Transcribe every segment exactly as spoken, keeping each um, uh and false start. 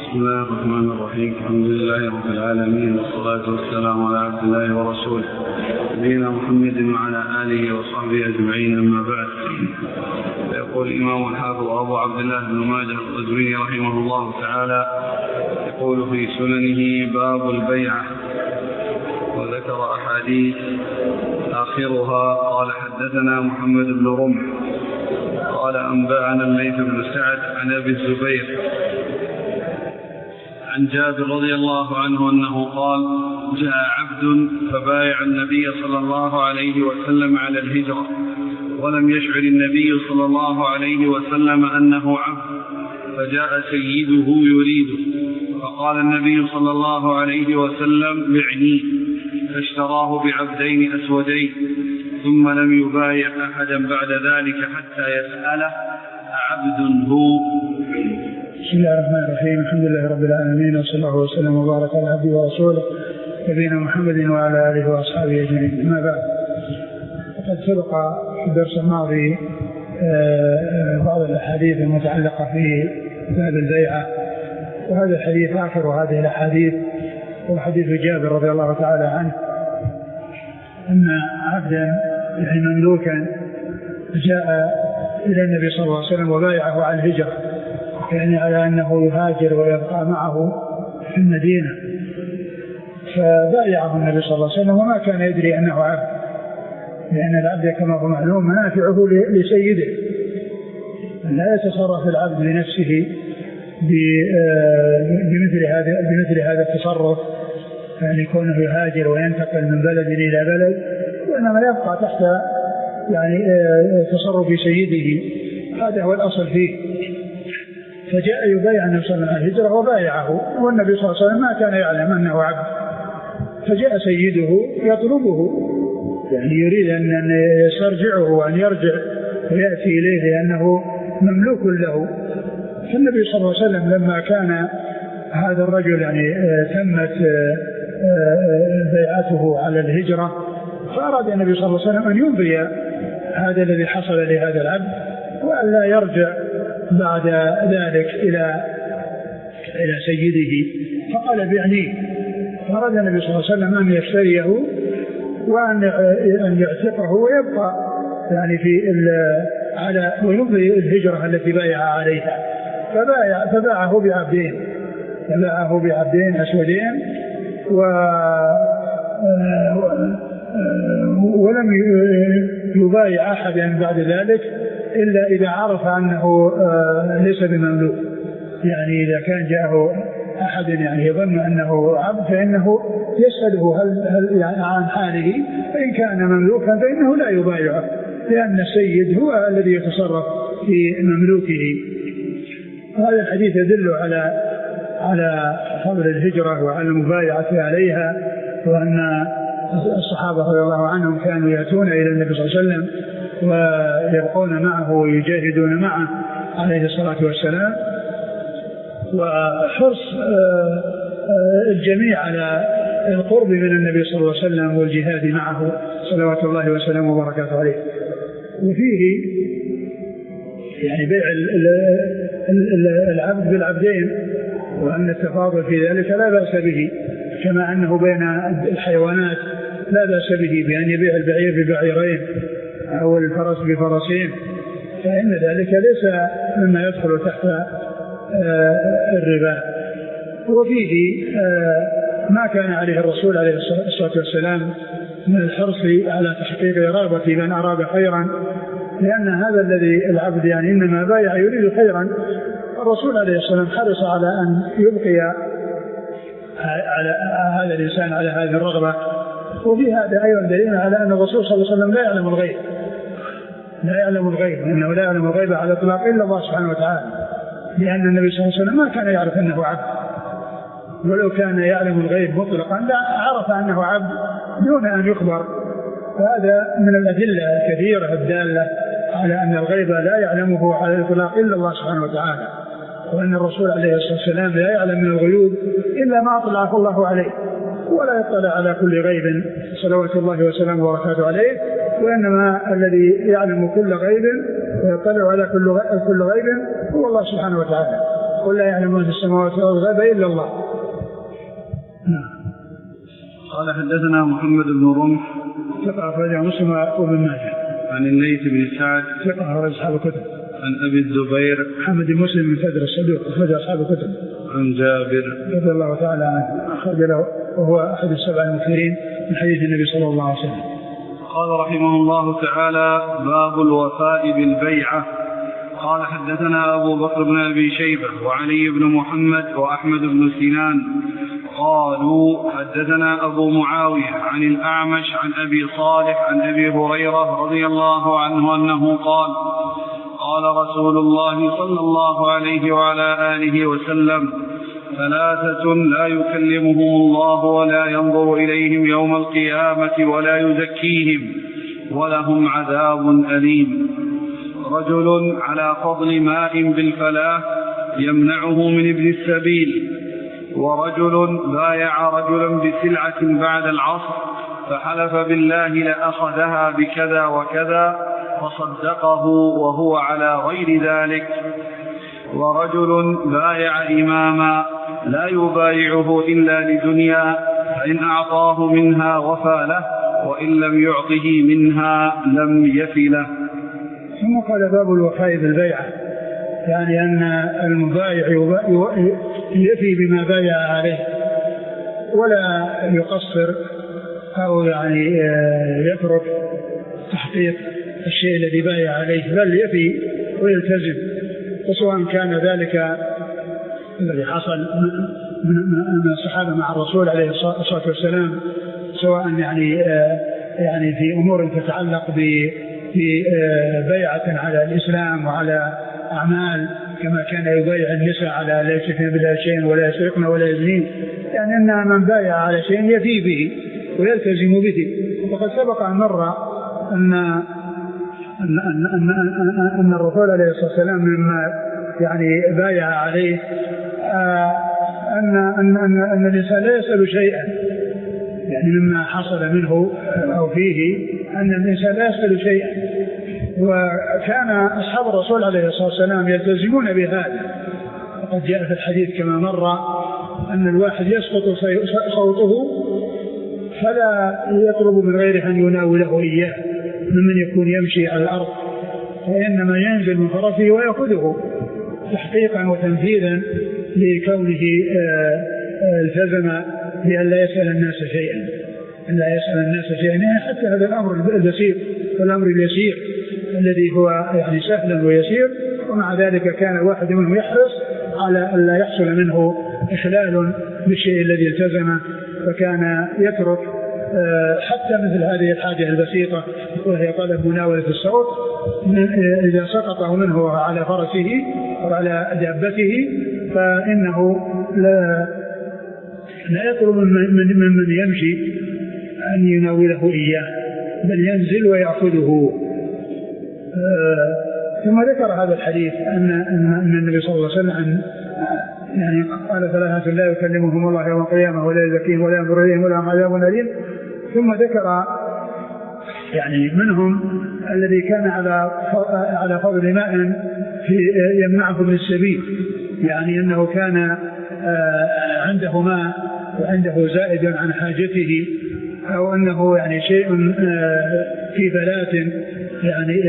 بسم الله الرحمن الرحيم. الحمد لله رب العالمين، والصلاة والسلام على عبد الله ورسوله نبينا محمد وعلى آله وصحبه أجمعين، أما بعد. يقول الإمام الحافظ أبو عبد الله بن ماجه القزويني رحمه الله تعالى يقول في سننه: باب البيعة. وذكر أحاديث آخرها قال: حدثنا محمد بن رمح قال: أنبأنا الليث بن سعد عن أبي الزبير عن جابر رضي الله عنه أنه قال: جاء عبد فبايع النبي صلى الله عليه وسلم على الهجرة، ولم يشعر النبي صلى الله عليه وسلم أنه عبد، فجاء سيده يريده، فقال النبي صلى الله عليه وسلم: بعني، فاشتراه بعبدين أسودين، ثم لم يبايع أحدا بعد ذلك حتى يسأله: أعبد هو؟ بسم الله الرحمن الرحيم. الحمد لله رب العالمين، وصلى الله وسلم وبارك على عبده ورسوله نبينا محمد وعلى آله وأصحابه أجمعين، أما بعد. فقد سبق في الدرس الماضي بعض الأحاديث المتعلقة في باب البيعة، وهذا الحديث آخر هذه الأحاديث، وحديث جابر رضي الله تعالى عنه أن عبدا يعني مملوكا جاء إلى النبي صلى الله عليه وسلم وبايعه على الهجرة، يعني على أنه يهاجر ويبقى معه في المدينة، فبايعه النبي صلى الله عليه وسلم وما كان يدري أنه عبد، لأن العبد كما هو معلوم منافعه لسيده، لا يتصرف العبد بنفسه بمثل هذا بمثل هذا التصرف، يعني كونه يهاجر وينتقل من بلد إلى بلد، وإنما يبقى تحت يعني تصرف سيده، هذا هو الأصل فيه. فجاء يبايع النبي صلى الله عليه وسلم الهجرة وبايعه، والنبي صلى الله عليه وسلم ما كان يعلم أنه عبد، فجاء سيده يطلبه، يعني يريد أن يسترجعه وأن يرجع ويأتي إليه لأنه مملوك له. فالنبي صلى الله عليه وسلم لما كان هذا الرجل يعني تمت بيعته على الهجرة، فأراد النبي صلى الله عليه وسلم أن يمضي هذا الذي حصل لهذا العبد، وأن لا يرجع بعد ذلك إلى إلى سيده، فقال: بعني. فأراد النبي صلى الله عليه وسلم أن يشتريه وأن أن يعتقه ويبقى يعني في على ويمضي الهجرة التي بايع عليها، فبايع فباعه بعبدين فباعه بعبدين أسودين، و ولم يبايع أحدا بعد ذلك إلا إذا عرف أنه ليس بمملوك، يعني إذا كان جاءه أحد يعني يظن أنه عبد فإنه يسأله هل, هل يعني عن حاله، فإن كان مملوكا فإنه لا يبايعه، لأن السيد هو الذي يتصرف في مملوكه. هذا الحديث يدل على على فضل الهجرة وعلى المبايعة عليها، وأن الصحابة رضي الله عنهم كانوا يأتون إلى النبي صلى الله عليه وسلم ويبقون معه ويجاهدون معه عليه الصلاة والسلام، وحرص الجميع على القرب من النبي صلى الله عليه وسلم والجهاد معه صلوات الله وسلامه وبركاته عليه. وفيه يعني بيع العبد بالعبدين، وأن التفاضل في ذلك لا بأس به، كما أنه بين الحيوانات لا بأس به بأن يبيع البعير ببعيرين أو الفرس بفرسين، فإن ذلك ليس مما يدخل تحت الربا. وفيه ما كان عليه الرسول عليه الصلاة والسلام من الحرص على تحقيق إرادة من أراد خيرا، لأن هذا الذي العبد يعني إنما بايع يريد خيرا، الرسول عليه الصلاة والسلام حرص على أن يبقي على هذا الإنسان على هذه الرغبة. وفي هذا أيضا دليل على أن الرسول صلى الله عليه وسلم لا يعلم الغيب لا يعلم الغيب إنه لا يعلم الغيب على إطلاق إلا الله سبحانه وتعالى، لأن النبي صلى الله عليه وسلم ما كان يعرف أنه عبد، ولو كان يعلم الغيب مطلقا لا عرف أنه عبد دون أن يخبر. فهذا من الأدلة الكثيرة الدالة على أن الغيب لا يعلمه على الإطلاق إلا الله سبحانه وتعالى، وأن الرسول عليه الصلاة والسلام لا يعلم من الغيوب إلا ما أطلعه الله عليه، ولا يطلع على كل غيب صلوات الله وسلامه وبركاته عليه، وإنما الذي يعلم كل غيب ويطلع على كل غيب هو الله سبحانه وتعالى. قل لا يعلم ما في السماوات والأرض الغيب إلا الله. نعم. قال حدثنا محمد بن رمح ثقة أخرجه مسلم وابن ماجه. عن الليث بن سعد ثقة أخرج أصحاب الكتب. عن أبي الزبير محمد بن مسلم بن فدر الصدوق أخرج أصحاب الكتب. عن جابر رضي الله تعالى عنه أخرج له وهو أحد السبع المكثرين من حديث النبي صلى الله عليه وسلم. قال رحمه الله تعالى: باب الوفاء بالبيعة. قال حدثنا أبو بكر بن أبي شيبة وعلي بن محمد وأحمد بن سنان قالوا حدثنا أبو معاوية عن الأعمش عن أبي صالح عن أبي هريرة رضي الله عنه أنه قال: قال رسول الله صلى الله عليه وعلى آله وسلم: ثلاثة لا يكلمهم الله ولا ينظر إليهم يوم القيامة ولا يزكيهم ولهم عذاب أليم: رجل على فضل ماء بالفلاة يمنعه من ابن السبيل، ورجل بايع رجلا بسلعة بعد العصر فحلف بالله لأخذها بكذا وكذا فصدقه وهو على غير ذلك، ورجل بايع إماما لا يبايعه إلا لدنيا فإن أعطاه منها وفى له وإن لم يعطه منها لم يفي له. ثم قال: باب الوفاء بالبيعة، يعني أن المبايع يفي بما بايع عليه ولا يقصر أو يعني يترك تحقيق الشيء الذي بايع عليه، بل يفي ويلتزم، وسواء كان ذلك الذي حصل من الصحابة مع الرسول عليه الصلاة والسلام، سواء يعني يعني في أمور تتعلق ببيعة على الإسلام وعلى أعمال، كما كان يبايع النساء على لا يشركن بالله شيئا ولا يسرقن ولا يزنين، يعني أن من بايع على شيء يفي به ويلتزم به. وقد سبق أن مر أن أن أن أن, أن الرسول عليه الصلاة والسلام مما يعني بايع عليه أن أن أن, أن الإنسان لا يسأل شيئا، يعني مما حصل منه أو فيه أن الإنسان لا يسأل شيئا. وكان أصحاب الرسول عليه الصلاة والسلام يلتزمون بهذا، وقد جاء في الحديث كما مر أن الواحد يسقط صوته فلا يطلب من غيره أن يناوله إياه ممن يكون يمشي على الأرض، وإنما ينزل من فرسه ويأخذه تحقيقا وتنفيذا لكونه التزم بأن لا يسأل الناس شيئا، أن لا يسأل الناس شيئا، يعني حتى هذا الأمر البسيط والأمر اليسير الذي هو يعني سهل ويسير، ومع ذلك كان الواحد منهم يحرص على أن لا يحصل منه إخلال بالشيء الذي التزمه، فكان يترك حتى مثل هذه الحاجة البسيطة وهي طلب مناولة الصوت إذا سقطه منه على فرسه أو على دابته، فإنه لا, لا يطلب من, من, من يمشي أن يناوله إياه، بل ينزل ويأخذه. ثم ذكر هذا الحديث أن, أن النبي صلى الله عليه وسلم يعني قال: ثلاثة لا يكلمهم الله يوم القيامة ولا يزكيهم ولا ينظر إليهم ولهم عذاب أليم. ثم ذكر يعني منهم الذي كان على على فضل ماء في يمنعه من السبيل، يعني أنه كان عنده ماء وعنده زائد عن حاجته، أو أنه يعني شيء في بلات يعني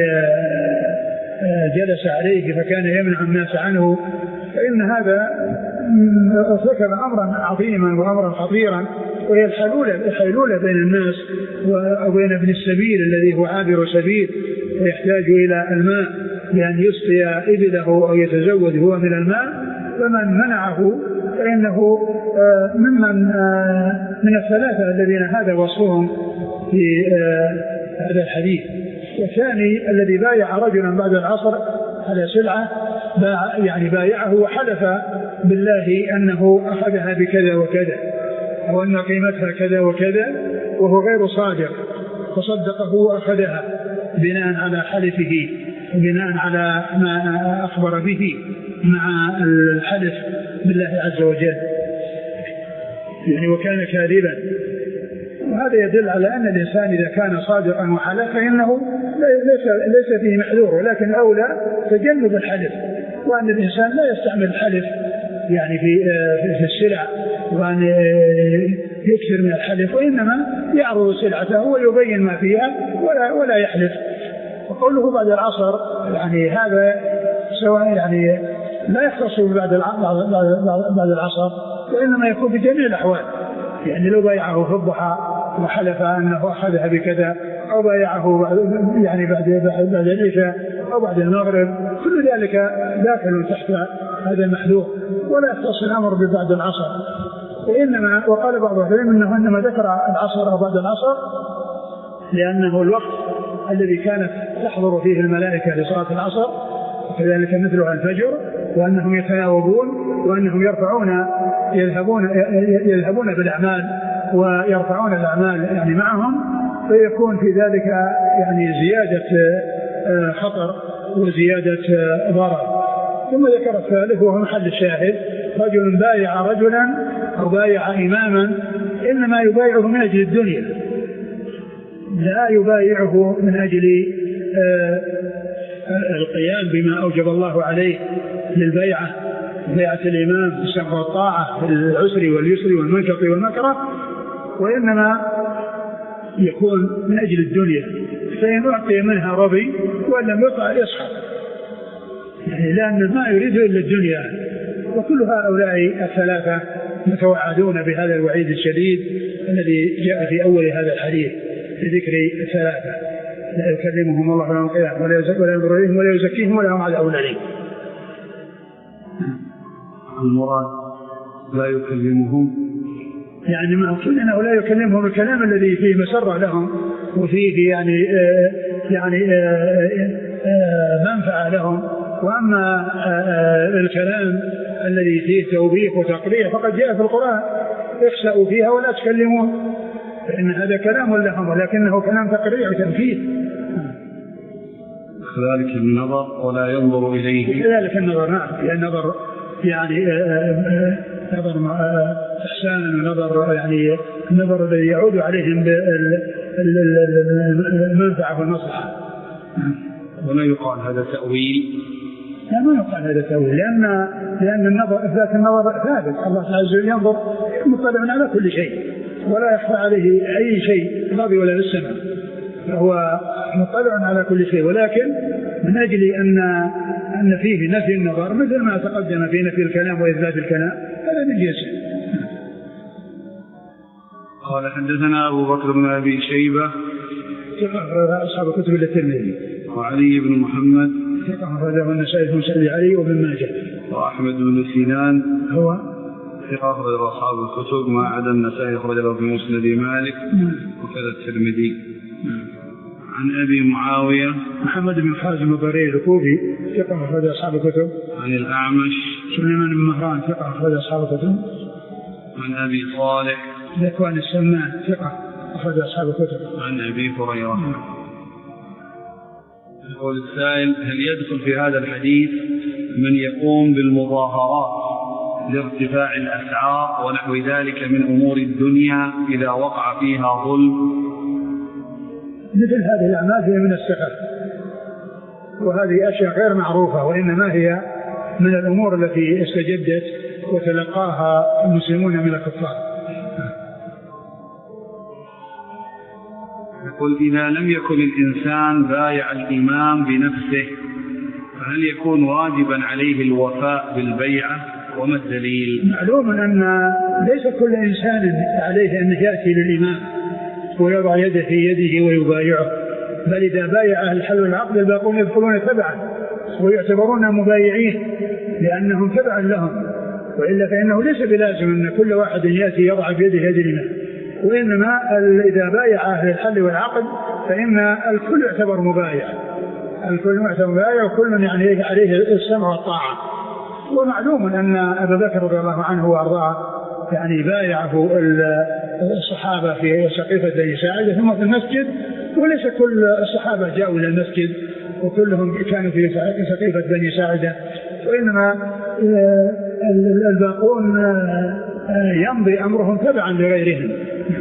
جلس عليه فكان يمنع الناس عنه، فإن هذا ارتكب أمرا عظيما وأمرا خطيرا، وهي الحيلولة بين الناس وبين ابن السبيل الذي هو عابر سبيل ويحتاج إلى الماء لأن يسقي إبله أو يتزود هو من الماء، فمن منعه فإنه ممن من الثلاثة الذين هذا وصفهم في هذا الحديث. والثاني الذي بايع رجلا بعد العصر على سلعة باع يعني بايعه وحلف بالله أنه أخذها بكذا وكذا وأن قيمتها كذا وكذا وهو غير صادق، فصدقه وأخذها بناء على حلفه وبناء على ما أخبر به مع الحلف بالله عز وجل، يعني وكان كاذبا. وهذا يدل على أن الإنسان إذا كان صادقا وحلف فإنه ليس, ليس فيه محذور، ولكن أولى تجنب الحلف، وأن الإنسان لا يستعمل الحلف يعني في في السلع وأن يكثر من الحلف، وإنما يعرض سلعته ويبين ما فيها ولا ولا يحلف. وقوله بعد العصر يعني هذا سواء يعني لا يختص بعد بعد العصر، وإنما يكون في جميع الأحوال. يعني لو بايعه في الضحى وحلف أنه أخذها بكذا، أو بايعه يعني بعد بعد العشاء أو بعد المغرب، كل ذلك داخل تحت هذا المحذور، ولا يختص الأمر ببعد العصر. وإنما وقال بعض العلماء أنه إنما ذكر العصر أو بعد العصر لأنه الوقت الذي كانت تحضر فيه الملائكة لصلاة العصر، وكذلك مثلها الفجر، وأنهم يتناوبون وأنهم يرفعون يذهبون يذهبون بالأعمال ويرفعون الأعمال يعني معهم، فيكون في ذلك يعني زيادة خطر وزيادة ضرر. ثم ذكر الثالث وهو محل الشاهد: رجل بايع رجلا أو بايع إماما إنما يبايعه من أجل الدنيا، لا يبايعه من أجل القيام بما أوجب الله عليه للبيعة، بيعة الإمام بالسمع والطاعة في العسر واليسر والمنكط والمكره، وإنما يكون من أجل الدنيا، فإن أعطي منها رضي وإن لم يطع يسخط، يعني لأن ما يريد إلا الدنيا. وكل هؤلاء الثلاثة متوعدون بهذا الوعيد الشديد الذي جاء في أول هذا الحديث بذكر الثلاثة: لا يكلمهم الله يوم القيامة ولا ينظر إليهم ولا يزكيهم ولا هم عذاب أليم. المراد لا يكلمهم يعني ما أقول أنه لا يكلمهم الكلام الذي فيه مسرة لهم وفيه يعني آه يعني آه آه منفعة لهم، وأما آه الكلام الذي فيه توبيخ وتقريع فقد جاء في القرآن: اخسأوا فيها ولا تكلمون، فإن هذا كلام لهم ولكنه كلام تقريع وتنفيذ. كذلك النظر ولا ينظر إليه، كذلك النظر نعم، يعني النظر يعني نظر إحسانا ونظر يعني النظر الذي يعود عليهم بالمنفعة والمصلحة. ولا يقال هذا تأويل، لا ما يقال هذا تأويل، لأن لأن النظر ذات النظر ثابت، الله عز وجل ينظر مطلع على كل شيء ولا يخفى عليه أي شيء الأرض ولا في السماء، فهو مطلع على كل شيء، ولكن من أجل أن أن فيه نفي النظر مثل ما تقدم في نفي الكلام وإثبات الكلام، هذا من جنسه. قال: حدثنا أبو بكر بن أبي شيبة أصحاب كتب الترمذي، وعلي بن محمد ثقة أخرجه النسائي في مسند علي وابن ماجه، وأحمد بن سنان هو ثقة أخرج أصحاب الكتب ما عدا النسائي أخرجه في مسند مالك وكذا الترمذي. عن أبي معاوية محمد بن حازم الضرير الكوفي ثقة أخرج أصحاب الكتب. عن الأعمش سليمان بن مهران ثقة أخرج أصحاب الكتب. عن أبي صالح ذكوان السمان ثقة أخرج أصحاب الكتب. عن أبي هريرة. يقول السائل: هل يدخل في هذا الحديث من يقوم بالمظاهرات لارتفاع الأسعار ونحو ذلك من أمور الدنيا إذا وقع فيها ظلم؟ مثل هذه الأعمال هي من السخف، وهذه أشياء غير معروفة، وإنما هي من الأمور التي استجدت وتلقاها المسلمون من الكفار. يقول: إذا لم يكن الإنسان بايع الإمام بنفسه فهل يكون واجبا عليه الوفاء بالبيعة؟ وما الدليل؟ معلوم أن ليس كل إنسان عليه أن يأتي للإمام ويضع يده في يده ويبايعه، بل إذا بايع أهل الحل والعقد الباقون يدخلون تبعا ويعتبرون مبايعين لأنهم تبعا لهم، وإلا فإنه ليس بلازم أن كل واحد يأتي يضع في يده يد الإمام، وإنما إذا بايع أهل الحل والعقد فإن الكل يعتبر مبايع، الكل يعتبر مبايع وكل يعني عليه السمع والطاعة. ومعلوم أن أبا بكر رضي الله عنه وأرضاه يعني بايعه الصحابة في سقيفة بني ساعدة ثم في المسجد، وليس كل الصحابة جاءوا إلى المسجد وكلهم كانوا في سقيفة بني ساعدة، وإنما الباقون يمضي أمرهم تبعا لغيرهم.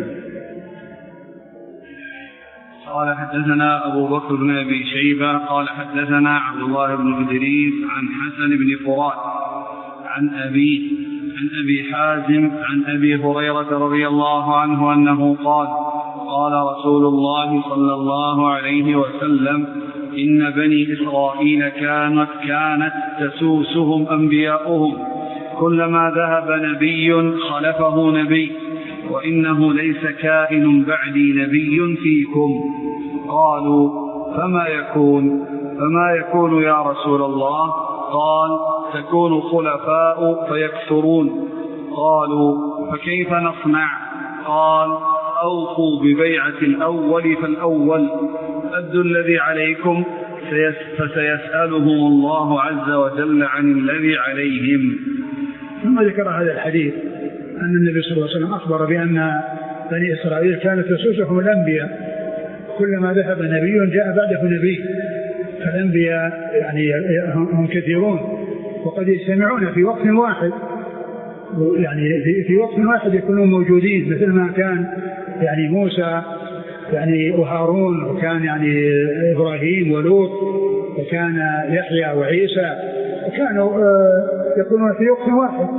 قال: حدثنا أبو بكر بن أبي شيبة قال: حدثنا عبد الله بن إدريس عن حسن بن فرات عن أبيه عن أبي حازم عن أبي هريرة رضي الله عنه أنه قال قال رسول الله صلى الله عليه وسلم إن بني إسرائيل كانت كانت تسوسهم أنبياؤهم كلما ذهب نبي خلفه نبي وإنه ليس كائن بعدي نبي فيكم. قالوا فما يكون فما يكون يا رسول الله؟ قال تكون خلفاء فيكثرون. قالوا فكيف نصنع؟ قال أوفوا ببيعة الأول فالأول، أدوا الذي عليكم فسيسألهم الله عز وجل عن الذي عليهم. ثم ذكر هذا الحديث أن النبي صلى الله عليه وسلم أخبر بأن بني إسرائيل كانت تسوسهم الأنبياء كلما ذهب نبي جاء بعده نبي، فالأنبياء يعني هم كثيرون وقد يجتمعون في وقت واحد، يعني في وقت واحد يكونون موجودين، مثل ما كان يعني موسى يعني وهارون، وكان يعني إبراهيم ولوط، وكان يحيى وعيسى، وكانوا يكونون في وقت واحد.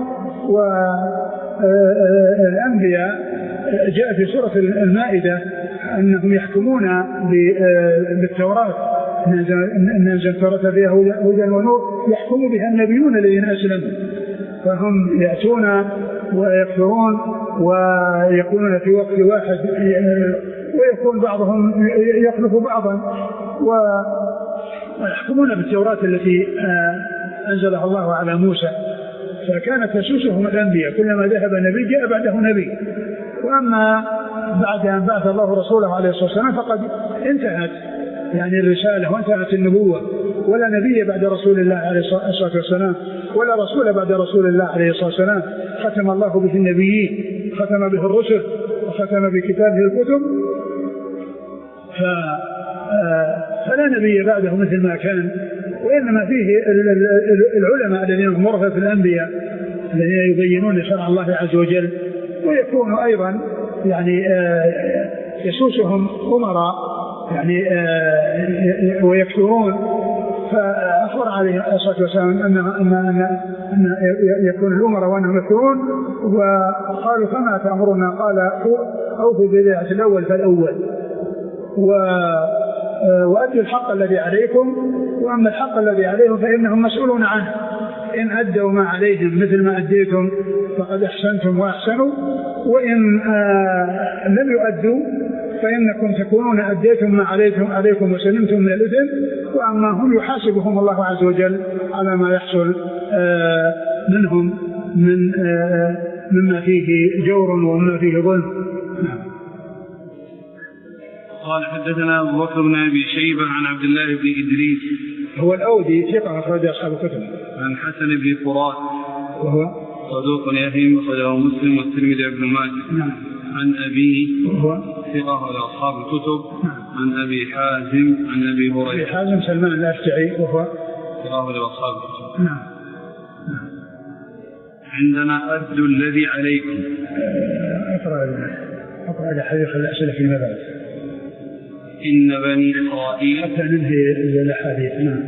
والأنبياء جاء في سورة المائدة أنهم يحكمون بالتوراة، أن أنزل التوراة فيها هدى ونور يحكم بها النبيون الذين أسلموا، فهم يأتون ويكثرون ويكونون في وقت واحد، ويكون بعضهم يخلف بعضا، ويحكمون بالتوراة التي أنزلها الله على موسى. فكانت تسوسهم الأنبياء كلما ذهب نبي جاء بعده نبي. وأما بعد أن بعث الله رسوله عليه الصلاة والسلام فقد انتهت يعني الرسالة وانتهت النبوة، ولا نبي بعد رسول الله عليه الصلاة والسلام، ولا رسول بعد رسول الله عليه الصلاة والسلام. ختم الله به النبيين، ختم به الرسل، وختم بكتابه الكتب، فلا نبي بعده مثل ما كان. وإنما فيه العلماء الذين هم ورثة الأنبياء الذين يبينون شرع الله عز وجل، ويكون أيضا يعني يسوسهم أمراء يعني ويكثرون. فأخبر عليه الصلاة والسلام أن أن يكون الأمراء وأنهم يكثرون، وقالوا فما تأمرنا؟ قال أوفوا بالبيعة الأول فالأول، وأدوا الحق الذي عليكم، وأما الحق الذي عليهم فإنهم مسؤولون عنه، إن أدوا ما عليهم مثل ما أديتم فقد أحسنتم وأحسنوا، وإن آه لم يؤدوا فإنكم تكونون أديتم ما عليكم عليكم وسلمتم من الإثم، وأما هم يحاسبهم الله عز وجل على ما يحصل آه منهم من آه مما فيه جور ومما فيه ظلم. قال حدثنا أبو بكر بن أبي شيبة عن عبد الله بن إدريس هو الأودي ثقة أخرج أصحاب الكتب، عن حسن بن فرات وهو صدوق يهم أخرجه مسلم والترمذي وابن ماجه. نعم. عن أبيه وهو ثقة أخرج أصحاب الكتب. نعم. عن أبي حازم عن أبي هريرة. أبي حازم سلمان الأشجعي وهو ثقة أخرج أصحاب الكتب. نعم. عندنا أدوا الذي عليكم. أقرأ أقرأ الحديث الأسئلة فيما بعد. إن بني إسرائيل حتى ننهي الأحاديث. نعم.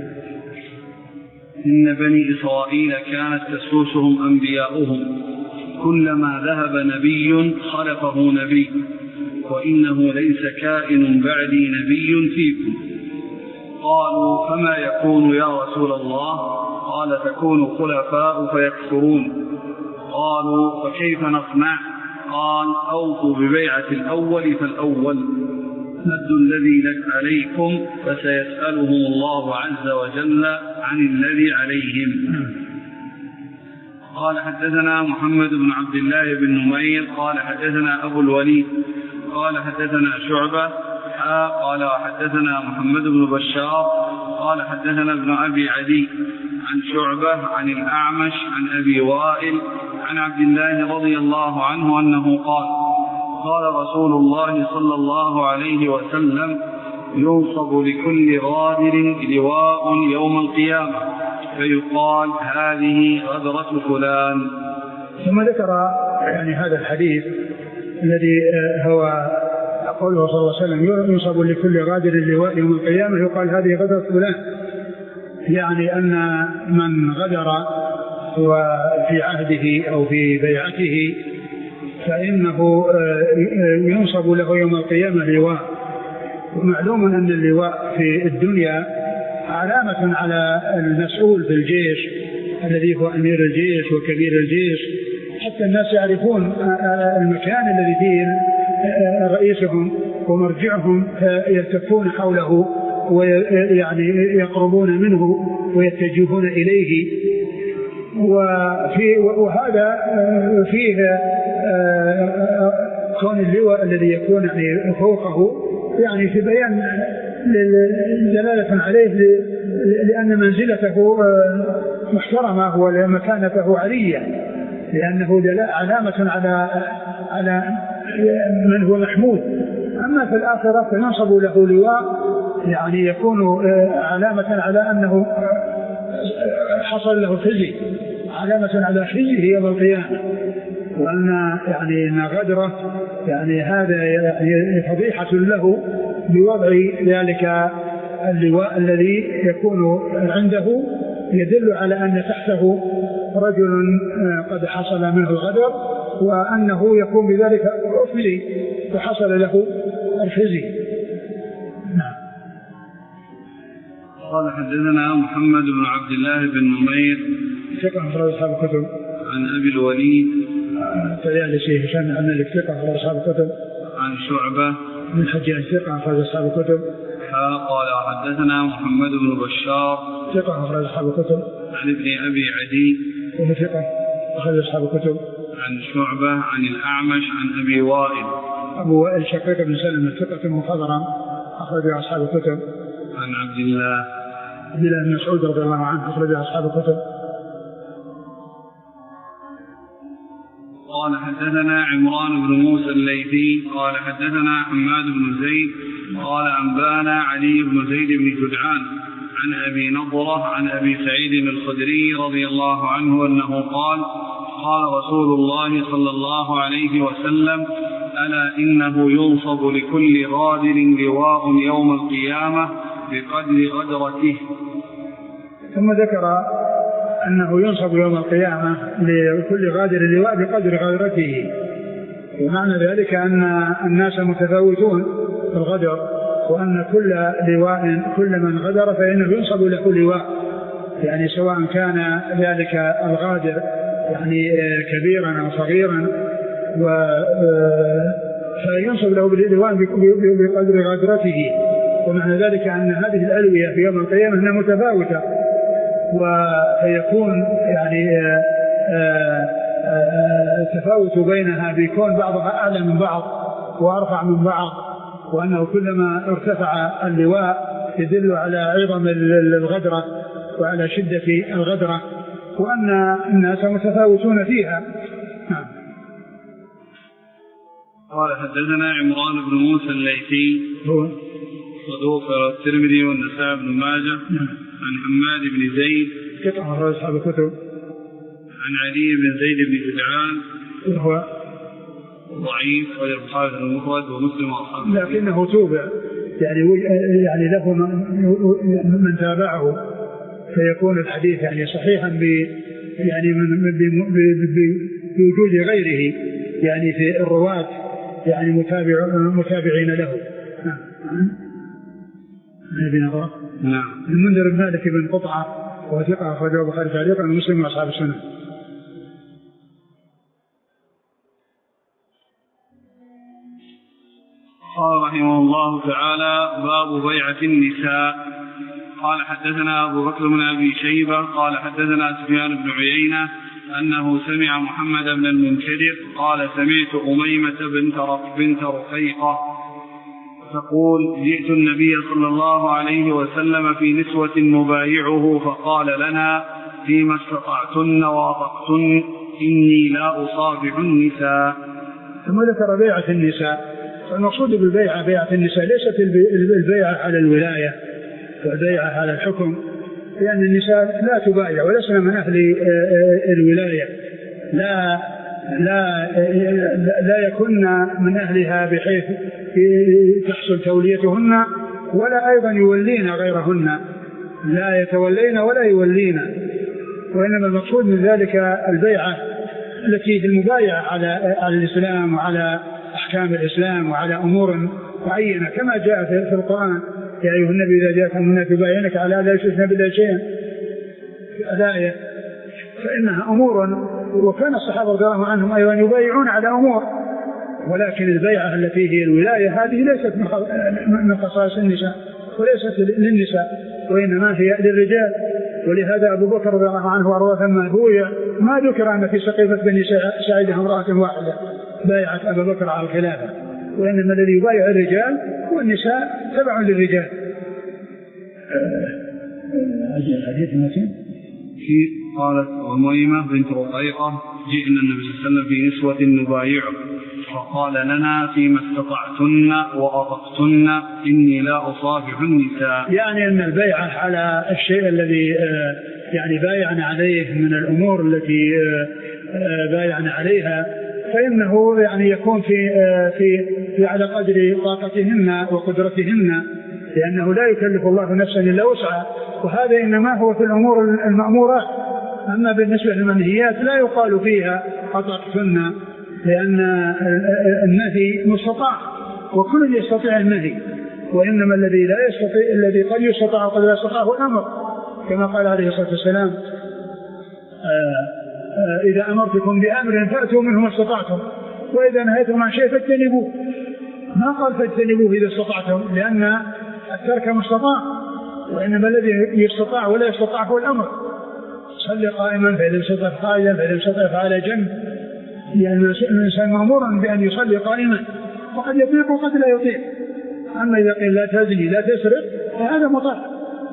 إن بني إسرائيل كانت تسوسهم أنبياؤهم كلما ذهب نبي خلفه نبي وإنه ليس كائن بعدي نبي فيكم. قالوا فما يكون يا رسول الله؟ قال تكون خلفاء فيكثرون. قالوا فكيف نصنع؟ قال أوفوا ببيعة الأول فالأول، أدوا الذي لك عليكم فسيسألهم الله عز وجل عن الذي عليهم. قال حدثنا محمد بن عبد الله بن نمير قال حدثنا أبو الوليد قال حدثنا شعبة قال حدثنا محمد بن بشار قال حدثنا ابن أبي عدي عن شعبة عن الأعمش عن أبي وائل عن عبد الله رضي الله عنه أنه قال قال رسول الله صلى الله عليه وسلم ينصب لكل غادر لواء يوم القيامة فيقال هذه غدرة فلان. ثم ذكر يعني هذا الحديث الذي هو قوله صلى الله عليه وسلم ينصب لكل غادر لواء يوم القيامة يقال هذه غدرة فلان، يعني أن من غدر وفي عهده أو في بيعته فإنه ينصب له يوم القيامة لواء. ومعلوم أن اللواء في الدنيا علامة على المسؤول في الجيش الذي هو أمير الجيش وكبير الجيش، حتى الناس يعرفون المكان الذي فيه رئيسهم ومرجعهم فيلتفون حوله ويعني يقربون منه ويتجهون إليه. وفي وهذا فيه كون اللواء الذي يكون يعني فوقه يعني في بيان دلالة عليه لأن منزلته محترمة ومكانته عالية، لأنه علامة على على من هو محمود. أما في الآخرة فينصب له لواء يعني يكون علامة على أنه حصل له خزي، علامة على خزيه يوم القيامة، وأن يعني إن غدره يعني هذا يعني فضيحة له بوضع ذلك اللواء الذي يكون عنده، يدل على أن تحته رجل قد حصل منه الغدر وأنه يكون بذلك أفلي وحصل له الخزي. نعم. قال حدثنا محمد بن عبد الله بن نمير ثقة أخرج أصحاب الكتب. عن أبي الوليد الطيالسي هشام عن الملك ثقة أخرج أصحاب الكتب. عن شعبة من الحجاج ثقة أخرج أصحاب الكتب. قال حدثنا محمد بن بشار ثقة أخرج أصحاب الكتب. عن ابن أبي عدي وهو ثقة أخرج أصحاب الكتب. عن شعبة عن الأعمش عن أبي وائل أبو وائل شقيق بن سلمة ثقة مخضرم أخرج أصحاب الكتب. عن عبد الله عبد الله بن مسعود رضي الله عنه أخرج أصحاب الكتب. قال حدثنا عمران بن موسى الليثي قال حدثنا حماد بن زيد قال أنبانا علي بن زيد بن جدعان عن أبي نضرة عن أبي سعيد الخدري رضي الله عنه أنه قال قال رسول الله صلى الله عليه وسلم ألا إنه ينصب لكل غادر لواء يوم القيامة بقدر غدرته. ثم ذكر أنه ينصب يوم القيامة لكل غادر لواء بقدر غدرته، ومعنى ذلك أن الناس متفاوتون في الغدر، وأن كل لواء كل من غدر فإنه ينصب له لواء، يعني سواء كان ذلك الغادر يعني كبيرا أو صغيرا، فينصب له لواء بقدر غدرته. ومعنى ذلك أن هذه الألوية في يوم القيامة أنها متفاوتة، ويكون يعني التفاوت بينها بيكون بعضها أعلى من بعض وأرفع من بعض، وأنه كلما ارتفع اللواء يدل على عظم الغدرة وعلى شدة الغدرة، وأن الناس متفاوتون فيها. نعم. قال حدثنا عمران بن موسى الليثي هو صدوق الترمذي والنسائي بن ماجه. نعم. عن حماد بن زيد ثقة أخرج أصحاب الكتب. عن علي بن زيد بن جدعان وهو ضعيف غير البخاري المفرد ومسلم وأصحابه، لكنه توبع يعني يعني له من تابعه، فيكون الحديث يعني صحيحا ب يعني من بوجود غيره يعني في الرواة يعني متابع متابعين له. نعم. نعم. المنذر بن مالك بن قطعة وثقة أخرجه البخاري تعليقا ومسلم وأصحاب السنة. قال رحمه الله تعالى باب بيعة النساء. قال حدثنا أبو بكر بن أبي شيبة قال حدثنا سفيان بن عيينة أنه سمع محمد بن المنكدر قال سمعت أميمة بنت رقيقة تقول جئت النبي صلى الله عليه وسلم في نسوة نبايعه فقال لنا فيما استطعتن وأطقتن إني لا أصافح النساء. ثم ذكر بيعة النساء. المقصود بالبيعة بيعة النساء ليست البيعة على الولاية والبيعة على الحكم، لأن النساء لا تبايع ولسنا من أهل الولاية، لا لا لا يكن من أهلها بحيث تحصل توليتهن، ولا أيضا يولين غيرهن، لا يتولين ولا يولين، وإنما المقصود من ذلك البيعة التي في المبايعة على على الإسلام وعلى أحكام الإسلام وعلى أمور معينة كما جاء في القرآن: يا أيها النبي إذا جاءك المؤمنات يبايعنك على لا يشركن بالله شيئا في الآية، فإنها أمور، وكان الصحابة رضي الله عنهم أيضا يبايعون على أمور، ولكن البيعة التي هي الولاية هذه ليست من خصائص النساء وليست للنساء، وإنما هي للرجال. ولهذا أبو بكر رضي الله عنه وأرضاه لما بويع ما ذكر أن في سقيفة بني سعيد امرأة واحدة بايعت أبا بكر على الخلافة، وإنما الذي يبايع الرجال والنساء تبع للرجال. الحديث المتين قالت أميمة بنت رقيقة: جئنا النبي صلى الله عليه وسلم في نسوة نبايعه فقال لنا: فيما استطعتن وأطقتن إني لا أصافح النساء. يعني أن البيعة على الشيء الذي يعني بايعنا عليه من الأمور التي بايعنا عليها، فإنه يعني يكون في في في على قدر طاقتهن وقدرتهن، لأنه لا يكلف الله نفسا إلا وسعها، وهذا إنما هو في الأمور المأمورات. أما بالنسبة للمنهيات لا يقال فيها أطقتن، لأن النهي مستطاع وكل يستطيع النهي، وإنما الذي لا يستطيع الذي قد يستطاع وقد لا يستطيع هو الأمر، كما قال عليه الصلاة والسلام: إذا أمرتكم بأمر فأتوا منه ما استطعتم، وإذا نهيتم عن شيء فاجتنبوه. ما قال فاجتنبوه إذا استطعتم، لأن الترك مستطاع، وإنما الذي يستطاع ولا يستطاع هو الأمر. صلي قائما فإذا استطاع قائلا فإذا استطاع فعلى جنب، لأن الإنسان مأمورا بأن يصلي قائما، وقد يطيق وقد لا يطيق. أما إذا قيل لا تزني لا تسرق فهذا مطاع.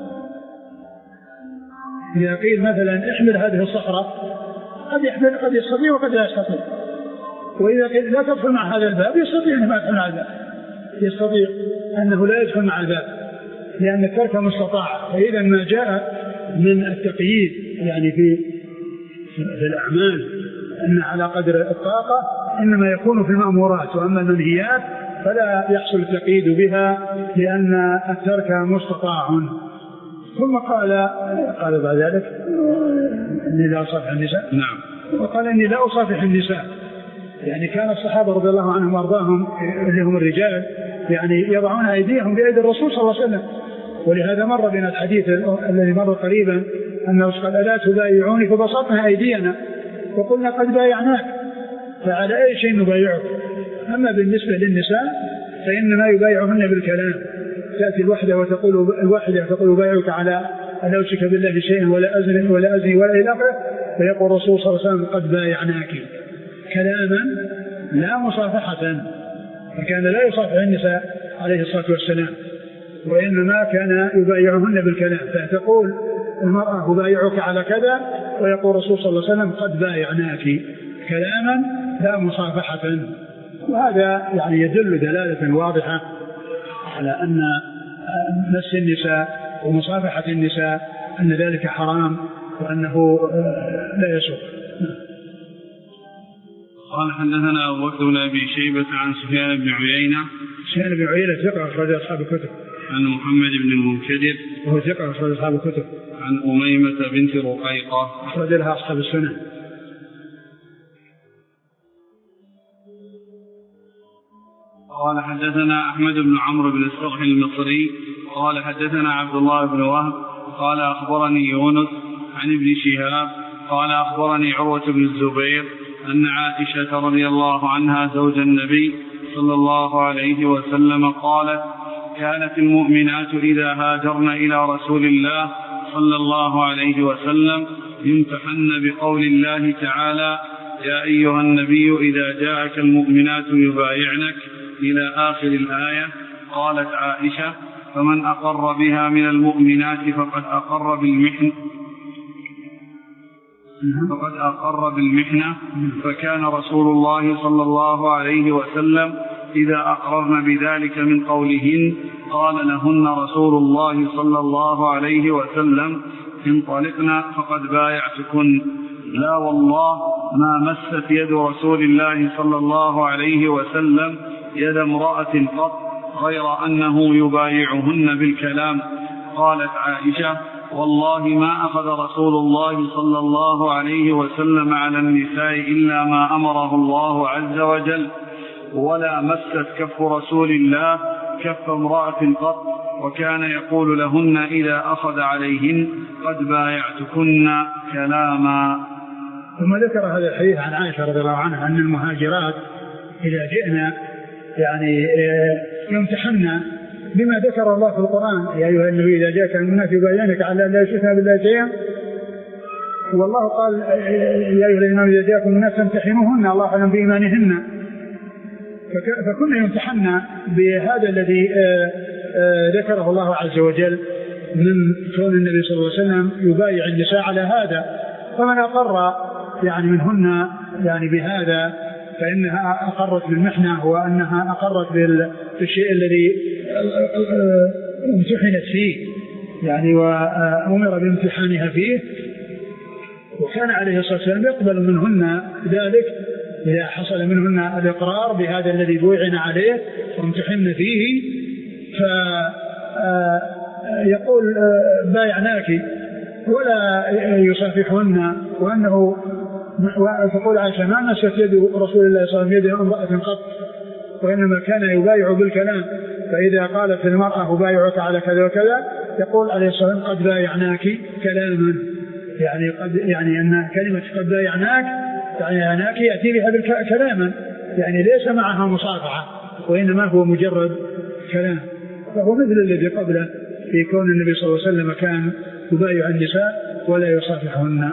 إذا قيل مثلا احمل هذه الصخرة قد يحمل قد يستطيع وقد لا يستطيع، وإذا قيل لا تدخل مع هذا الباب يستطيع أن ما يدخل مع الباب، يستطيع أنه لا يدخل مع الباب، لأن الترك مستطاع. فإذا ما جاء من التقييد يعني في في الأعمال أن على قدر الطاقة إنما يكون في المأمورات، وأما المنهيات فلا يحصل التقييد بها لأن الترك مستطاع. ثم قال قال بعد ذلك: إني لا أصافح النساء. نعم. وقال: إني لا أصافح النساء. يعني كان الصحابة رضي الله عنهم وأرضاهم اللي هم الرجال يعني يضعون أيديهم بأيدي الرسول صلى الله عليه وسلم، ولهذا مر بنا الحديث الذي مر قريبا أنه قال: ألا تبايعوني؟ فبسطنا أيدينا وقلنا: قد بايعناك، فعلى أي شيء نبايعك؟ أما بالنسبة للنساء فإنما يبايعهن بالكلام، تأتي الوحدة وتقول الواحدة تقول: بايعك على أن لا أشرك بالله شيئا ولا أزني ولا أزني ولا إلى آخره، فيقول الرسول صلى الله عليه وسلم: قد بايعناك، كلاما لا مصافحة. فكان لا يصافح النساء عليه الصلاة والسلام، وإنما كان يبايعهن بالكلام، فتقول المرأة: أبايعك على كذا، ويقول الرسول صلى الله عليه وسلم: قد بايعناك، كلاما لا مصافحة. وهذا يعني يدل دلالة واضحة على أن مس النساء ومصافحة النساء أن ذلك حرام وأنه لا يسوق. قال: حدثنا أبو بكر بن أبي شيبة عن سفيان بن عيينة. سفيان بن عيينة ثقة أخرج أصحاب الكتب. عن محمد بن المنكدر وهو ثقة أخرج أصحاب الكتب. عن أميمة بنت رقيقة أخرج لها أصحاب السنة. قال: حدثنا أحمد بن عمرو بن السرح المصري قال: حدثنا عبد الله بن وهب قال: أخبرني يونس عن ابن شهاب قال: أخبرني عروة بن الزبير أن عائشة رضي الله عنها زوج النبي صلى الله عليه وسلم قالت: كانت المؤمنات إذا هاجرن إلى رسول الله صلى الله عليه وسلم يمتحن بقول الله تعالى: يا أيها النبي إذا جاءك المؤمنات يبايعنك إلى آخر الآية. قالت عائشة: فمن أقر بها من المؤمنات فقد أقر بالمحن فقد أقر بالمحنة. فكان رسول الله صلى الله عليه وسلم إذا أقررن بذلك من قولهن قال لهن رسول الله صلى الله عليه وسلم: انطلقنا فقد بايعتكن. لا والله ما مست يد رسول الله صلى الله عليه وسلم يد امرأة قط غير أنه يبايعهن بالكلام. قالت عائشة: والله ما أخذ رسول الله صلى الله عليه وسلم على النساء إلا ما أمره الله عز وجل، ولا مست كف رسول الله كف امرأة قط، وكان يقول لهن إذا أخذ عليهن قد بايعتكن كلاما. ثم ذكر هذا الحديث عن عائشة رضي الله عنها أن المهاجرات إذا جئنا يعني يمتحن بما ذكر الله في القرآن: يا أيها النبي إذا جاءك المؤمنات يبايعنك على أن لا يشركن بالله شيئا. والله قال: يا أيها الذين إذا جاءكم الناس فامتحنوهن الله أعلم بإيمانهن. فكنا يمتحن بهذا الذي ذكره الله عز وجل من كون النبي صلى الله عليه وسلم يبايع النساء على هذا، فمن أقر يعني منهن يعني بهذا فإنها أقرت بالمحنة، وأنها أقرت بالشيء الذي امتحنت فيه يعني وأمر بامتحانها فيه. وكان عليه الصلاة والسلام يقبل منهن ذلك إذا حصل منهن الإقرار بهذا الذي بوعن عليه وامتحن فيه، فيقول بايعناك ولا يصافحهن. وأنه وتقول عائشة: ما مست يد رسول الله صلى الله عليه وسلم يد امرأة قط، وإنما كان يبايع بالكلام، فإذا قالت المرأة أبايعك على كذا وكذا يقول عليه الصلاة والسلام: قد بايعناك كلاما، يعني قد يعني أن كلمة قد بايعناك يعني أناك يأتي بها بالكلاما، يعني ليس معها مصافحة وإنما هو مجرد كلام. فهو مثل الذي قبله في كون النبي صلى الله عليه وسلم كان يبايع النساء ولا يصافحهن.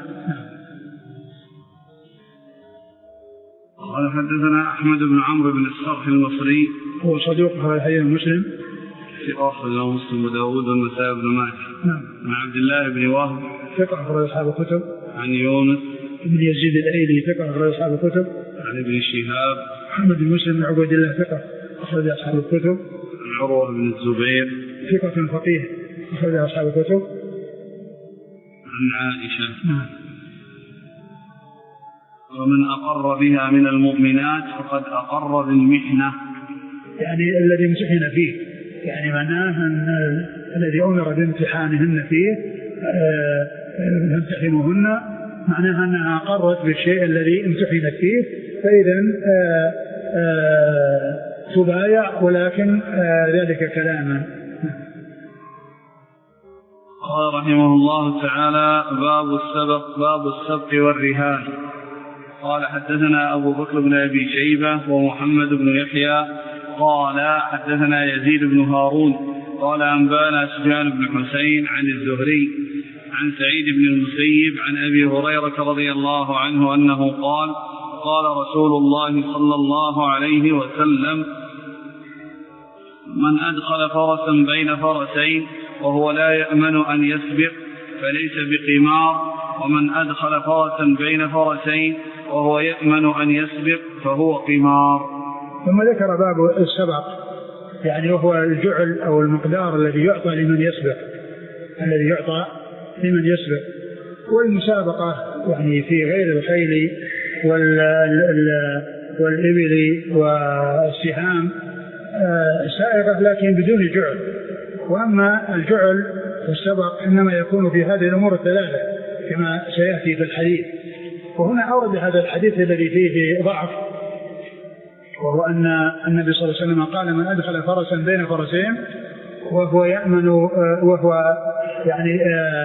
قال: حدثنا أحمد بن عمرو بن الصرح المصري، هو صدوق أخرج حديث مسلم ثقة أخرج له مسلم وداود والنسائي بن ماجه. نعم. عن عبد الله بن وهب ثقة أخرج أصحاب الكتب. عن يونس بن يزيد الأيلي ثقة أخرج أصحاب الكتب. عن ابن شهاب محمد بن مسلم بن عبيد الله ثقة أخرج أصحاب الكتب. عن عروة بن الزبير ثقة فقيه أخرج أصحاب الكتب. عن عائشة. نعم. ومن أقر بها من المؤمنات فقد أقر بالمحنة، يعني الذي امتحن فيه، يعني معناه أن الذي أمر بامتحانهن فيه يمتحنوهن، معناها أنها أقرت بالشيء الذي امتحنت فيه، فإذا تبايع ولكن ذلك كلاما. قال رحمه الله تعالى: باب السبق باب السبق والرهان. قال: حدثنا أبو بكر بن أبي شيبة ومحمد بن يحيى قال: حدثنا يزيد بن هارون قال: أنبانا سفيان بن حسين عن الزهري عن سعيد بن المسيب عن أبي هريرة رضي الله عنه أنه قال: قال رسول الله صلى الله عليه وسلم: من أدخل فرسا بين فرسين وهو لا يأمن أن يسبق فليس بقمار، ومن أدخل فرسا بين فرسين وهو يأمن أن يسبق فهو قمار. ثم ذكر باب السبق، يعني وهو الجعل أو المقدار الذي يعطى لمن يسبق، الذي يعطى لمن يسبق. والمسابقة يعني في غير الخيل والإبل والسهام سائغة لكن بدون جعل. وأما الجعل والسبق إنما يكون في هذه الأمور الثلاثة كما سيأتي في الحديث. وهنا أورد هذا الحديث الذي فيه ضعف، وهو أن النبي صلى الله عليه وسلم قال: من أدخل فرسا بين فرسين وهو يأمن وهو يعني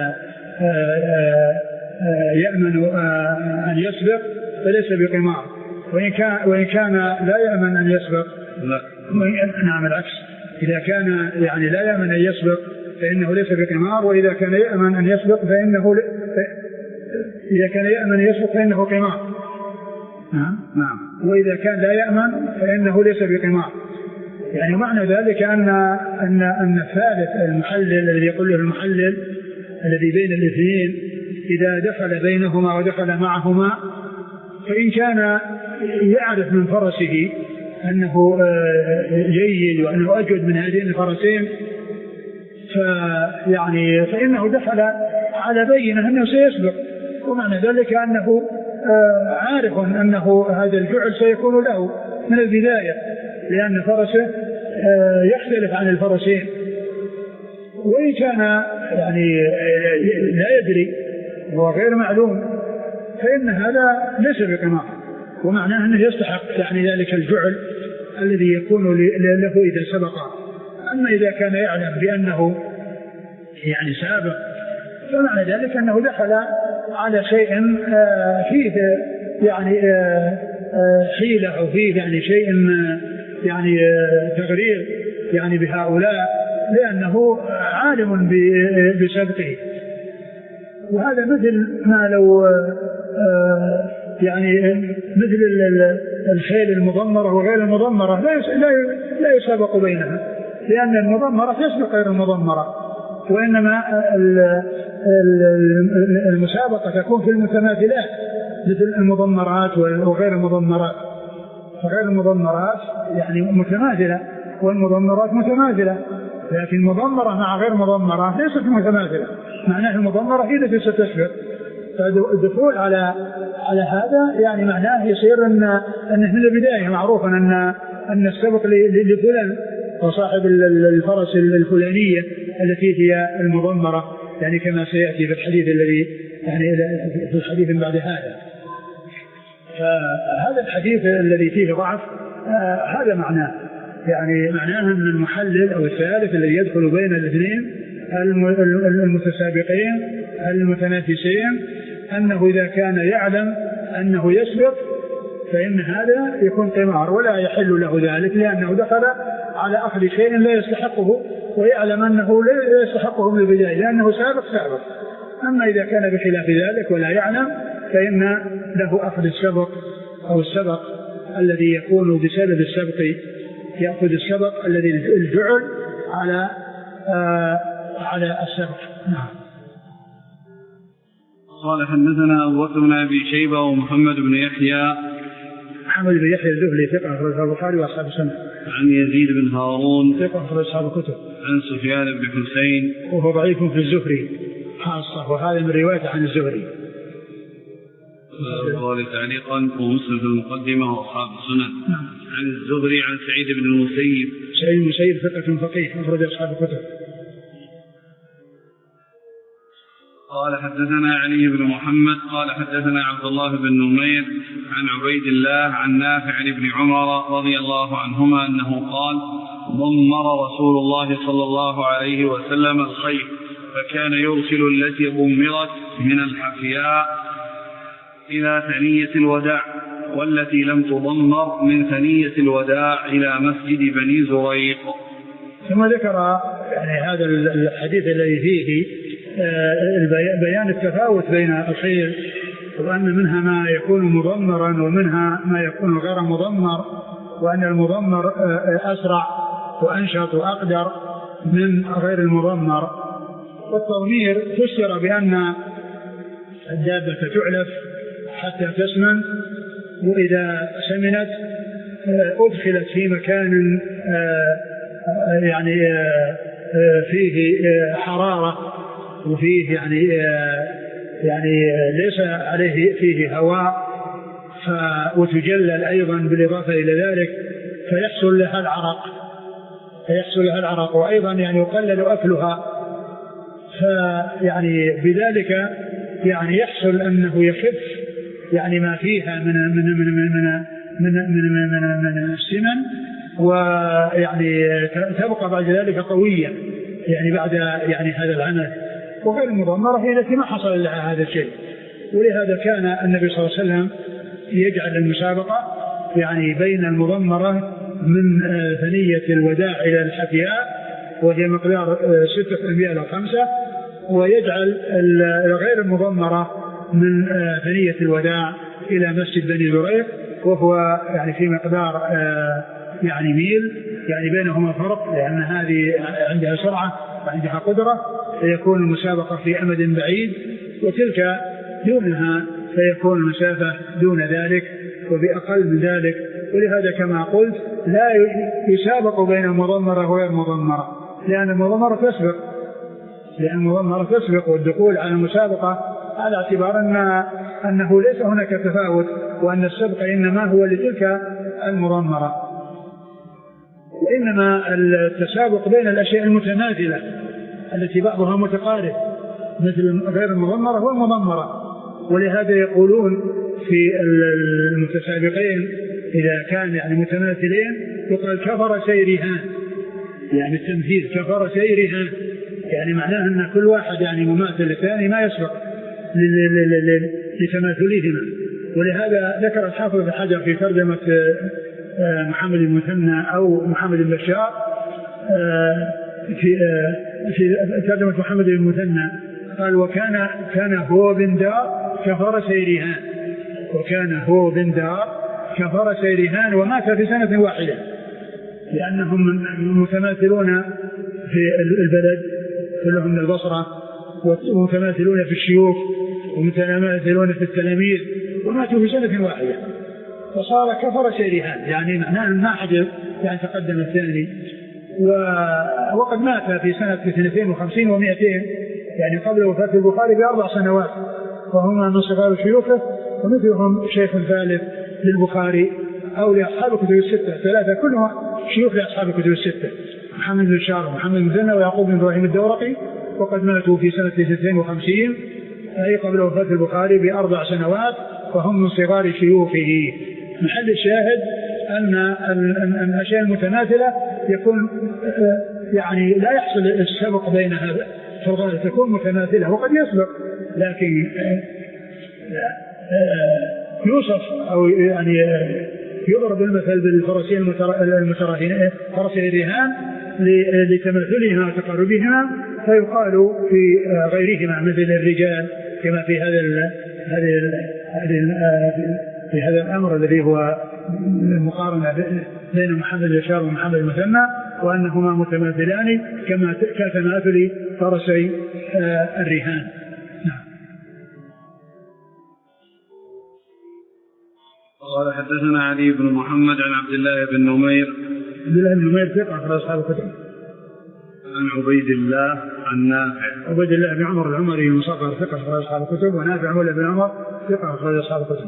يأمن أن يسبق فليس بقمار، وإن كان وإن كان لا يأمن أن يسبق لا نعم العكس، إذا كان يعني لا يأمن أن يسبق فإنه ليس بقمار، وإذا كان يأمن أن يسبق فإنه إذا كان يأمن أن يسبق فإنه قمار. نعم نعم. وإذا كان لا يأمن فإنه ليس بقمار. يعني معنى ذلك أن أن أن الثالث المحلل الذي يقول له المحلل الذي بين الاثنين إذا دخل بينهما ودخل معهما، فإن كان يعرف من فرسه أنه جيد وأنه أجود من هذين الفرسين فيعني فإنه دخل على بينة أنه سيسبق، ومعنى ذلك أنه عارف أنه هذا الجعل سيكون له من البداية، لأن فرسه يختلف عن الفرسين. وإن كان يعني لا يدري هو غير معلوم فإن هذا ليس بقمار، ومعناه أنه يستحق يعني ذلك الجعل الذي يكون له إذا سبق. أما إذا كان يعلم بأنه يعني سابق فمعنى ذلك أنه دخل على شيء فيه يعني حيلة أو فيه يعني شيء يعني تغرير يعني بهؤلاء، لأنه عالم بسبقه. وهذا مثل ما لو يعني مثل الخيل المضمرة وغير المضمرة لا يسابق بينها، لأن المضمرة تسبق غير المضمرة، وإنما المسابقة تكون في المتماثلات مثل المضمرات وغير المضمرات. فغير المضمرات يعني متماثلة والمضمرات متماثلة، لكن المضمرة مع غير مضمرة ليست متماثلة، معناه المضمرة هي التي ستسبق. فالدخول على على هذا يعني معناه يصير ان ان من البداية معروفا ان ان السبق لفلان وصاحب الفرس الفلانية التي هي المضمرة، يعني كما سيأتي في الحديث الذي يعني في الحديث بعد هذا. فهذا الحديث الذي فيه ضعف آه هذا معناه، يعني معناه أن المحلل أو الثالث الذي يدخل بين الاثنين المتسابقين المتنافسين أنه إذا كان يعلم أنه يسبق فإن هذا يكون قمار ولا يحل له ذلك، لأنه دخل على أخذ شيء لا يستحقه ويعلم أنه لا يستحقه من البداية لأنه سابق سابق. أما إذا كان بخلاف ذلك ولا يعلم فإن له أخذ السبق أو السبق الذي يكون بسبب السبق، يأخذ السبق الذي الجعل على آه على السبق. نعم. قال حدثنا أبو بكر بن أبي شيبة ومحمد بن يحيى. محمد بن يحيى الذهلي ثقة أخرج البخاري وأصحاب السنة. عن يزيد بن هارون ثقة أخرج أصحاب الكتب. عن سفيان بن حسين وهو ضعيف في الزهري خاصة، وهذا من رواية عن الزهري. قال تعليقا ومسلم في المقدمة وأصحاب السنن. نعم. عن الزهري عن سعيد بن المسيب. سعيد بن المسيب ثقة فقيه أخرج أصحاب الكتب. قال حدثنا علي بن محمد قال حدثنا عبد الله بن نمير عن عبيد الله عن نافع عن ابن عمر رضي الله عنهما أنه قال ضمر رسول الله صلى الله عليه وسلم الخيل فكان يرسل التي ضمرت من الحفياء إلى ثنية الوداع والتي لم تضمر من ثنية الوداع إلى مسجد بني زريق. ثم ذكر يعني هذا الحديث الذي فيه بيان التفاوت بين الخيل، وأن منها ما يكون مضمرا ومنها ما يكون غير مضمر، وأن المضمر أسرع وأنشط وأقدر من غير المضمر. والتضمير فسر بأن الدابة تعلف حتى تسمن، وإذا سمنت أدخلت في مكان يعني فيه حرارة وفيه يعني يعني ليس عليه فيه هواء، وتجلل أيضا بالإضافة إلى ذلك فيحصل لها العرق فيحصل لها العرق وأيضا يعني يقلل أكلها، فيعني بذلك يعني يحصل أنه يخف يعني ما فيها من من من من من من, من, من السمن، ويعني تبقى بعد ذلك قوية يعني بعد يعني هذا العمل. وغير المضمرة هي التي ما حصل لها هذا الشيء، ولهذا كان النبي صلى الله عليه وسلم يجعل المسابقة يعني بين المضمرة من ثنية الوداع إلى الحفياء وهي مقدار ستة أميال أو خمسة، ويجعل غير المضمرة من ثنية الوداع إلى مسجد بني زريق وهو يعني في مقدار يعني ميل، يعني بينهما فرق لأن هذه عندها سرعة وعندها قدرة فيكون المسابقة في أمد بعيد، وتلك دونها فيكون المسافة دون ذلك وبأقل من ذلك. ولهذا كما قلت لا يسابق بين المضمرة وغير المضمرة، لأن المضمرة تسبق لأن المضمرة تسبق والدخول على المسابقة على اعتبار أن أنه ليس هناك تفاوت، وأن السبق إنما هو لتلك المضمرة، وإنما التسابق بين الأشياء المتماثلة التي بعضها متقارب مثل غير المضمرة والمضمرة. ولهذا يقولون في المتسابقين إذا كان يعني متماثلين يقال كفر سيرها، يعني التمثيل كفر سيرها، يعني معناه أن كل واحد يعني مماثل للثاني ما يسبق لتماثلهما. ولهذا ذكر الحافظ بن حجر في ترجمة محمد المثنى أو محمد البشار في في ترجمة محمد المثنى قال وكان كان هو بن دار كفر سيرها، وكان هو بن دار كفر سيرهان ومات في سنة واحدة، لأنهم متماثلون في البلد كلهم من البصرة، ومتماثلون في الشيوخ ومتماثلون في التلاميذ، وماتوا في سنة واحدة فصار كفر سيرهان، يعني معناه ما حد يعني تقدم الثاني. وقد مات في سنة اثنتين وخمسين ومئتين، يعني قبل وفاة البخاري بأربع سنوات، وهما من صغار شيوخه، ومثلهم شيخ ثالث للبخاري أو لأصحاب الكتب الستة، ثلاثة كلهم شيوخ لأصحاب الكتب الستة، محمد بن بشار ومحمد بن مثنى ويعقوب بن إبراهيم الدورقي، وقد ماتوا في سنة اثنتين وخمسين أي قبل وفاة البخاري بأربع سنوات، وهم من صغار شيوخه. محل الشاهد أن الأشياء المتماثلة يكون يعني لا يحصل السبق بينها في الغالب، تكون متماثلة وقد يسبق، لكن يوصف أو يعني يضرب المثل بالفرسين المتراهنين فرسي الرهان لتماثلهما وتقاربهما، فيقال في غيرهما مثل الرجال كما في هذا هذا في هذا الأمر الذي هو المقارنة بين محمد البشار ومحمد المثنى، وأنهما متماثلان كما كتماثل فرسي الرهان. قال حدثنا علي بن محمد عن عبد الله بن نمير عبد الله بن نمير ثقة أخرج أصحاب الكتب. عن عبيد الله عن نافع عبيد الله بن عمر العمري المصغر ثقة أخرج أصحاب الكتب، ونافع مولى بن عمر ثقة أخرج أصحاب الكتب.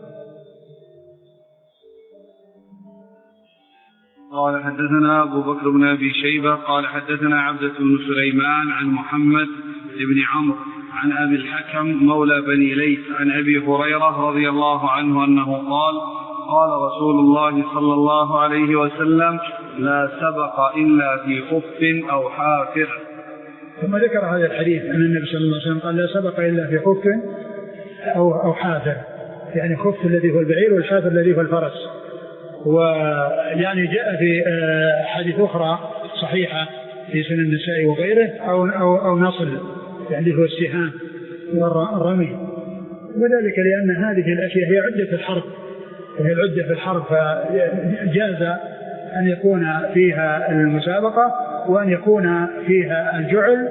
قال حدثنا أبو بكر بن أبي شيبة قال حدثنا عبدة بن سليمان عن محمد بن عمرو عن أبي الحكم مولى بني ليث عن أبي هريرة رضي الله عنه أنه قال قال رسول الله صلى الله عليه وسلم لا سبق إلا في خف أو حافر. ثم ذكر هذا الحديث أن النبي صلى الله عليه وسلم قال لا سبق إلا في خف أو أو حافر، يعني خف الذي هو البعير والحافر الذي هو الفرس. ويعني جاء في حديث أخرى صحيحة في سنن النسائي وغيره أو أو أو نصل يعني هو السهام والرمي، وذلك لأن هذه الأشياء هي عدة الحرب، وهي العدة في الحرب، فجاز أن يكون فيها المسابقة وأن يكون فيها الجعل،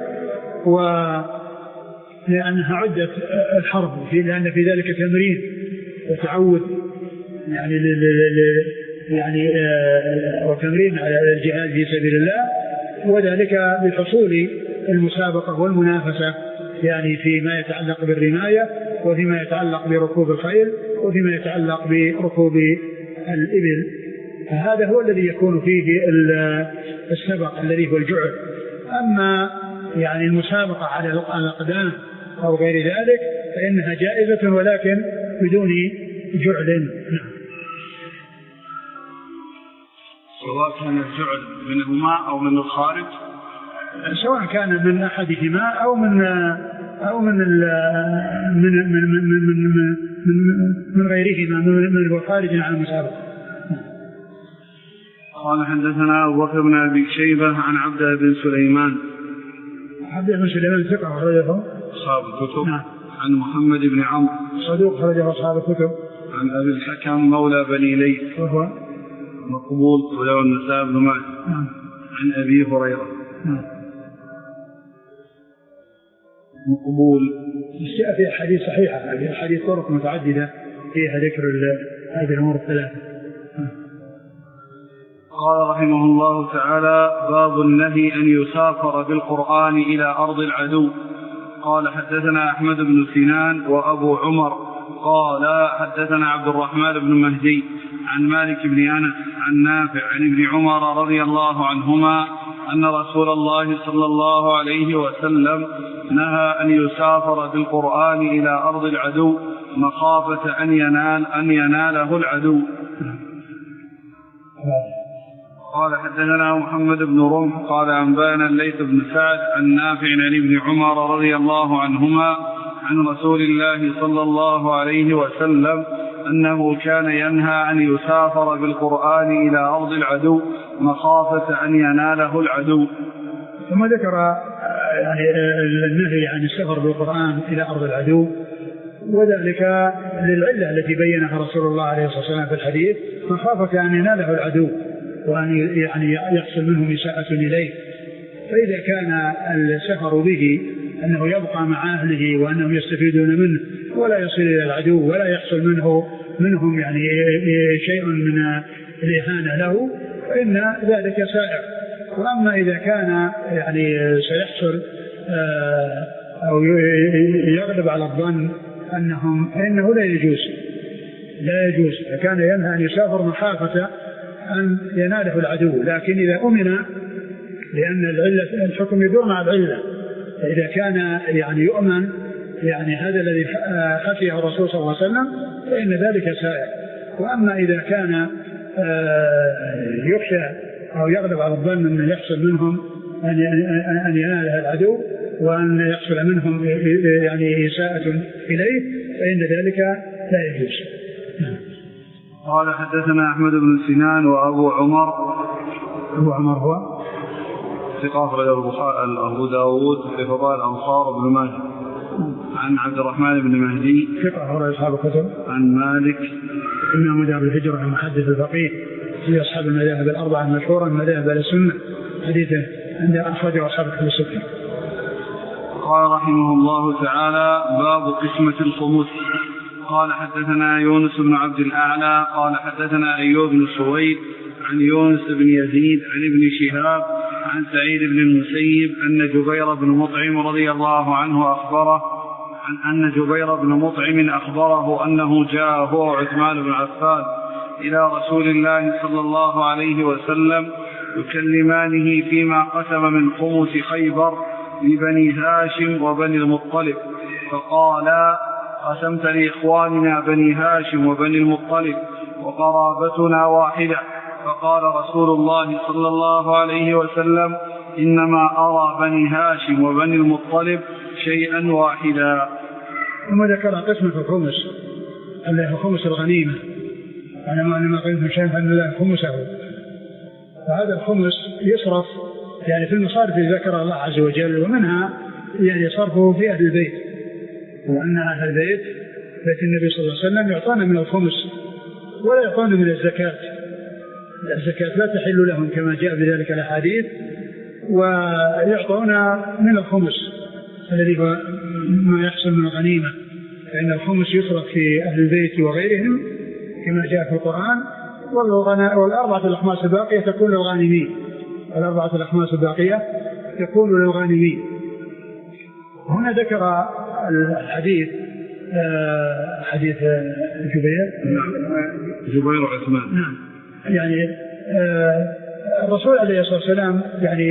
ولأنها عدة الحرب لأن في ذلك تمرين وتعود يعني يعني وتمرين على الجهاد في سبيل الله، وذلك بحصول المسابقة والمنافسة يعني فيما يتعلق بالرماية وفيما يتعلق بركوب الخيل وفيما يتعلق بركوب الإبل. فهذا هو الذي يكون فيه السبق الذي هو الجعل. أما يعني المسابقة على الأقدام أو غير ذلك فإنها جائزة ولكن بدون جعل. سواء كان الجعل منهما أو من الخارج، سواء كان من أحدهما أو من أو من من من من من, من, من غيرهما من الخارج عن المسابقة. قال حدثنا أبو بكر بن أبي شيبة عن عبد بن سليمان عبد بن سليمان ثقة أخرجه أصحاب الكتب. عن محمد بن عمرو صدوق أخرجه أصحاب الكتب. عن أبي الحكم مولى بني ليث وهو مقبول وله النسائي بن ماجه. عن أبي هريرة مقبول. جاء في أحاديث صحيحة، في أحاديث طرق متعددة فيها ذكر هذه الأمور الثلاثة. قال رحمه الله تعالى باب النهي أن يسافر بالقرآن إلى أرض العدو. قال حدثنا أحمد بن سنان وأبو عمر قال حدثنا عبد الرحمن بن مهدي عن مالك بن أنس عن نافع عن ابن عمر رضي الله عنهما أن رسول الله صلى الله عليه وسلم نهى أن يسافر بالقرآن إلى أرض العدو مخافة أن ينال أن يناله العدو. قال حدثنا محمد بن رمح قال أنبانا الليث بن سعد عن نافع عن ابن عمر رضي الله عنهما عن رسول الله صلى الله عليه وسلم أنه كان ينهى أن يسافر بالقرآن إلى أرض العدو مخافة أن يناله العدو. ثم ذكر يعني النهي عن السفر بالقرآن إلى أرض العدو، وذلك للعلة التي بينها رسول الله عليه الصلاة والسلام في الحديث مخافة أن يناله العدو وأن يعني يحصل منه إساءة إليه. فإذا كان السفر به أنه يبقى مع أهله وأنهم يستفيدون منه ولا يصل إلى العدو ولا يحصل منه منهم يعني شيء من الإهانة له فإن ذلك سائر. وأما إذا كان يعني سيحصل أو يغلب على الظن أنهم فإنه لا يجوز لا يجوز فكان ينهى أن يسافر مخافة أن يناله العدو. لكن إذا أمن، لأن العلة الحكم يدور مع العلة، فإذا كان يعني يؤمن يعني هذا الذي خشيه الرسول صلى الله عليه وسلم فإن ذلك سائر. وأما إذا كان يخشى أو يغلب على الظن أن يحصل منهم أن يناله العدو وأن يحصل منهم يعني إساءة إليه فإن ذلك لا يجوز. قال حدثنا أحمد بن سنان وأبو عمر. أبو عمر هو ثقة أخرجه أبو داود في فضائل الأنصار بن ماجه. عن عبد الرحمن بن مهدي ثقة أخرج أصحاب الكتب. عن مالك إمام دار الهجرة المحدث الفقيه في أصحاب المذاهب الأربعة المشهورة من مذاهب أهل السنة، حديثه عند أخرجه أصحاب الكتب الستة. قال رحمه الله تعالى: باب قسمة الخمس. قال حدثنا يونس بن عبد الأعلى قال حدثنا أيوب بن سويد عن يونس بن يزيد عن ابن شهاب عن سعيد بن المسيب أن جبير بن مطعم رضي الله عنه أخبره عن أن جبير بن مطعم أخبره أنه جاء هو وعثمان بن عفان إلى رسول الله صلى الله عليه وسلم يكلمانه فيما قسم من خمس خيبر لبني هاشم وبني المطلب، فقالا: قسمت لإخواننا بني هاشم وبني المطلب وقرابتنا واحدة. فقال رسول الله صلى الله عليه وسلم: إنما أرى بني هاشم وبني المطلب شيئا واحدا. ثم ذكر قسمة الخمس اللي هو خمس الغنيمة، أنا ما أنا ما قلت شيئا فإن الله خمسه. فهذا الخمس يصرف يعني في المصارف اللي ذكر الله عز وجل، ومنها يعني صرفه في أهل البيت، وأن أهل البيت بيت النبي صلى الله عليه وسلم يعطون من الخمس ولا يعطون من الزكاة. الزكاة لا تحل لهم كما جاء بذلك الأحاديث، ويعطون من الخمس الذي هو ما يحصل من الغنيمة، فإن الخمس يصرف في أهل البيت وغيرهم كما جاء في القرآن. والأربعة الأخماس الباقية تكون للغانمين، الأربعة الأخماس الباقية تكون للغانمين. هنا ذكر الحديث حديث جبير جبير وعثمان. نعم، يعني الرسول عليه الصلاة والسلام يعني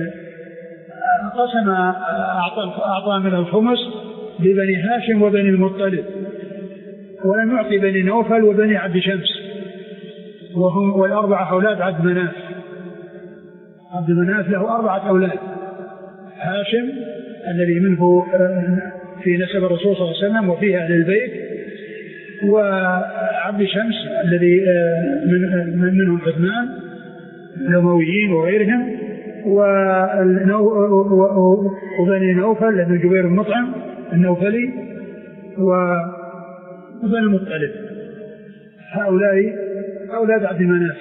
قسم أعطى, أعطى من الخمس لبني هاشم وبني المطلب، ولم يعطي بني نوفل وبني عبد شمس، وهم والأربعة أولاد عبد مناف. عبد مناف له أربعة أولاد: هاشم الذي منه في نسب الرسول صلى الله عليه وسلم وفيه أهل البيت، وعبد شمس الذي من منهم عثمان الأمويين وغيرهم، وبني نوفل لأنه جبير بن مطعم النوفلي، وبني المطلب. هؤلاء أولاد عبد مناف.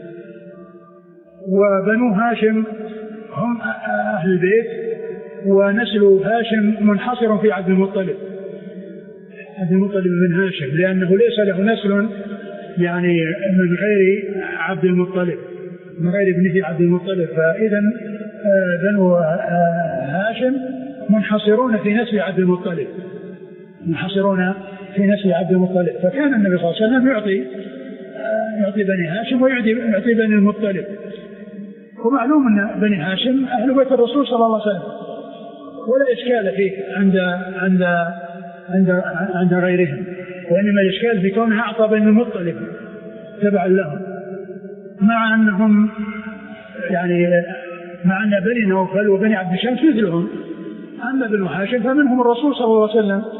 وبنو هاشم هم أهل البيت، ونسل هاشم منحصر في عبد المطلب، عبد المطلب بن هاشم، لأنه ليس له نسل يعني من غير عبد المطلب، من غير ابنه عبد المطلب. فإذا بنو هاشم منحصرون في نسل عبد المطلب، منحصرون في نسل عبد المطلب. فكان النبي صلى الله عليه وسلم يعطي يعطي بني هاشم ويعطي بني المطلب. ومعلوم أن بني هاشم أهل بيت الرسول صلى الله عليه وسلم ولا إشكال فيه عند عند عند عند غيرهم، وإنما الإشكال في كونه أعطى بني المطلب تبعا لهم، مع أنهم يعني مع أن بني نوفل وبني عبد شمس مثلهم. أما بنو هاشم فمنهم الرسول صلى الله عليه وسلم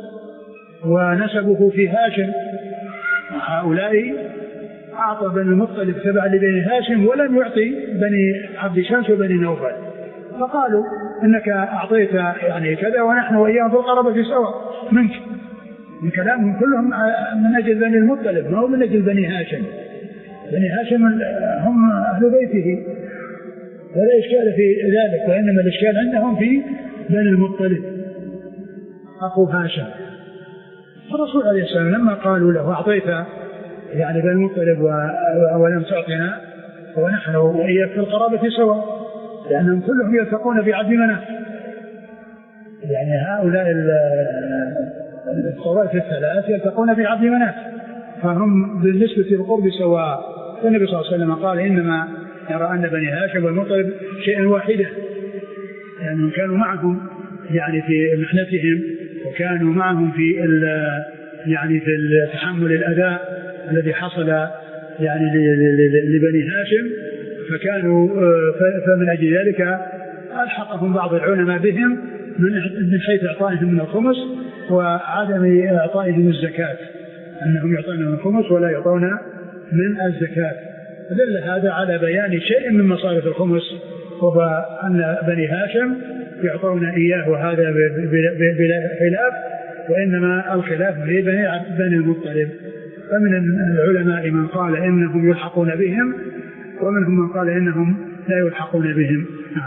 ونسبه في هاشم، هؤلاء أعطى بني المطلب تبعا لبني هاشم ولم يعطي بني عبد شمس وبني نوفل، فقالوا إنك أعطيت يعني كذا ونحن وإياهم في القرابة سواء منك. من كلامهم كلهم من أجل بني المطلب ما هو من أجل بني هاشم. بني هاشم هم أهل بيته ولا إشكال في ذلك، وإنما الإشكال عندهم في بني المطلب أخو هاشم. الرسول عليه السلام لما قالوا له أعطيت يعني بني المطلب ولم تعطنا ونحن وإياك في القرابة سواء، لأنهم كلهم يلتقون بعبد مناف، يعني هؤلاء الطوائف الثلاث يلتقون بعبد مناف فهم بالنسبة للقرب سواء. النبي صلى الله عليه وسلم قال إنما يرى أن بني هاشم والمطلب شيئا واحدا، لأنهم يعني كانوا معهم يعني في محنتهم وكانوا معهم في يعني في تحمل الأذى الذي حصل يعني لبني هاشم، فكانوا فمن أجل ذلك ألحقهم بعض العلماء بهم من حيث إعطائهم من الخمس وعدم إعطائهم الزكاة، أنهم يعطون من الخمس ولا يعطون من الزكاة. دل هذا على بيان شيء من مصارف الخمس، وهو أن بني هاشم يعطون إياه وهذا بلا خلاف، وإنما الخلاف في بني المطلب. فمن العلماء من قال إنهم يلحقون بهم ومنهم من قال إنهم لا يلحقون بهم.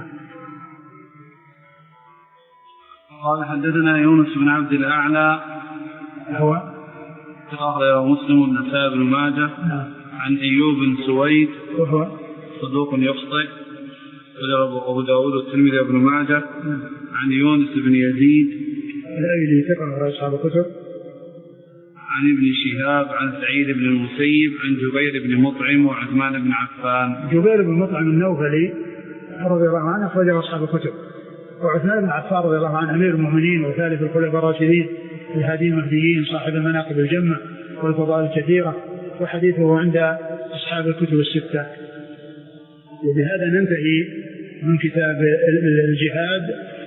قال حدثنا يونس بن عبد الأعلى هو قال مسلم والنسائي بن ماجه عن أيوب بن سويد وهو صدوق يخطئ أبو داود والترمذي وابن ماجه عن يونس بن يزيد الأيلي ثقة أصحاب الكتب عن ابن شهاب عن سعيد بن المسيب عن جبير بن مطعم وعثمان بن عفان. جبير بن مطعم النوفلي رضي الله عنه أخرجه أصحاب الكتب، وعثمان بن عفان رضي الله عنه أمير المؤمنين وثالث الخلفاء الراشدين الهادي المهديين صاحب المناقب الجمة والفضائل الكثيرة، وحديثه عند أصحاب الكتب الستة. وبهذا ننتهي من كتاب الجهاد،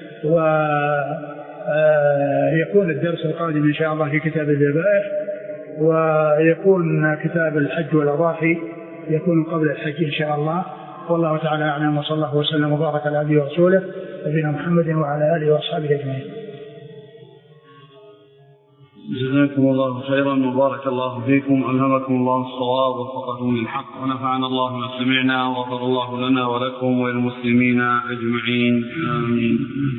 ويكون الدرس القادم إن شاء الله في كتاب الذبائح، ويكون كتاب الحج والأضاحي يكون قبل الحج إن شاء الله. والله تعالى أعلم، وصلى الله وسلم وبارك على عبده ورسوله نبينا محمد وعلى آله وأصحابه أجمعين. جزاكم الله خيرا وبارك الله فيكم، ألهمكم الله الصواب ووفقكم للحق، ونفعنا الله ما سمعنا وغفر الله لنا ولكم وللمسلمين أجمعين، آمين.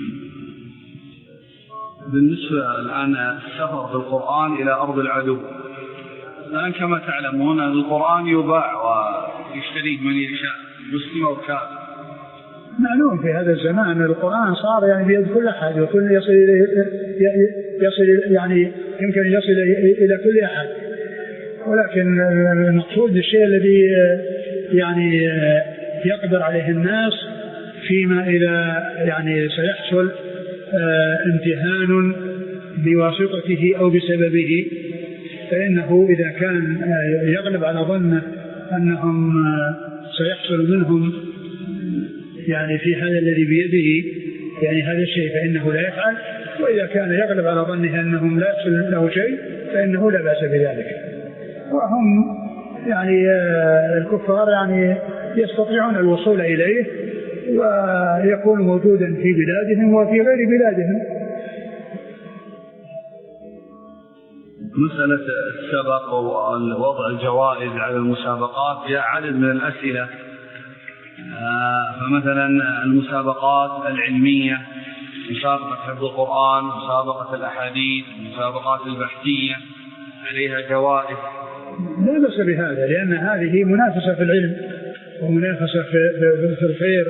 بالنسبة الآن السفر بالقرآن إلى أرض العدو، الآن كما تعلمون القرآن يباع ويشتريه من يشاء مسلم أو كافر. معلوم في هذا الزمان القرآن صار يعني بيد كل أحد، وكل يصل يصل يعني يمكن يصل إلى كل أحد، ولكن المقصود الشيء الذي يعني يقدر عليه الناس فيما إذا يعني سيحصل امتهان بواسطته أو بسببه، فإنه إذا كان يغلب على ظنه أنهم سيحصل منهم يعني في هذا الذي بيده يعني هذا الشيء فإنه لا يفعل، وإذا كان يغلب على ظنه أنهم لا يحصل له شيء فإنه لا بأس بذلك. وهم يعني الكفار يعني يستطيعون الوصول إليه ويكون موجودا في بلادهم وفي غير بلادهم. مسألة السبق ووضع الجوائز على المسابقات جاء عدد من الأسئلة، فمثلا المسابقات العلمية، مسابقة حفظ القرآن، مسابقة الأحاديث، مسابقات البحثية عليها جوائز. لا بأس بهذا، لأن هذه منافسة في العلم ومنافسة في الخير،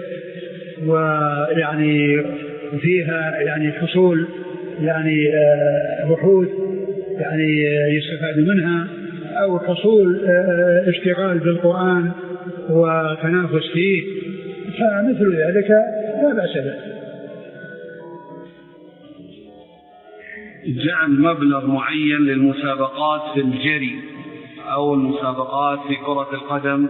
ويعني فيها يعني حصول يعني بحوث يعني يستفاد منها، أو حصول اشتغال بالقرآن وتنافس فيه، فمثل ذلك لا بأس به. جعل مبلغ معين للمسابقات في الجري أو المسابقات في كرة القدم.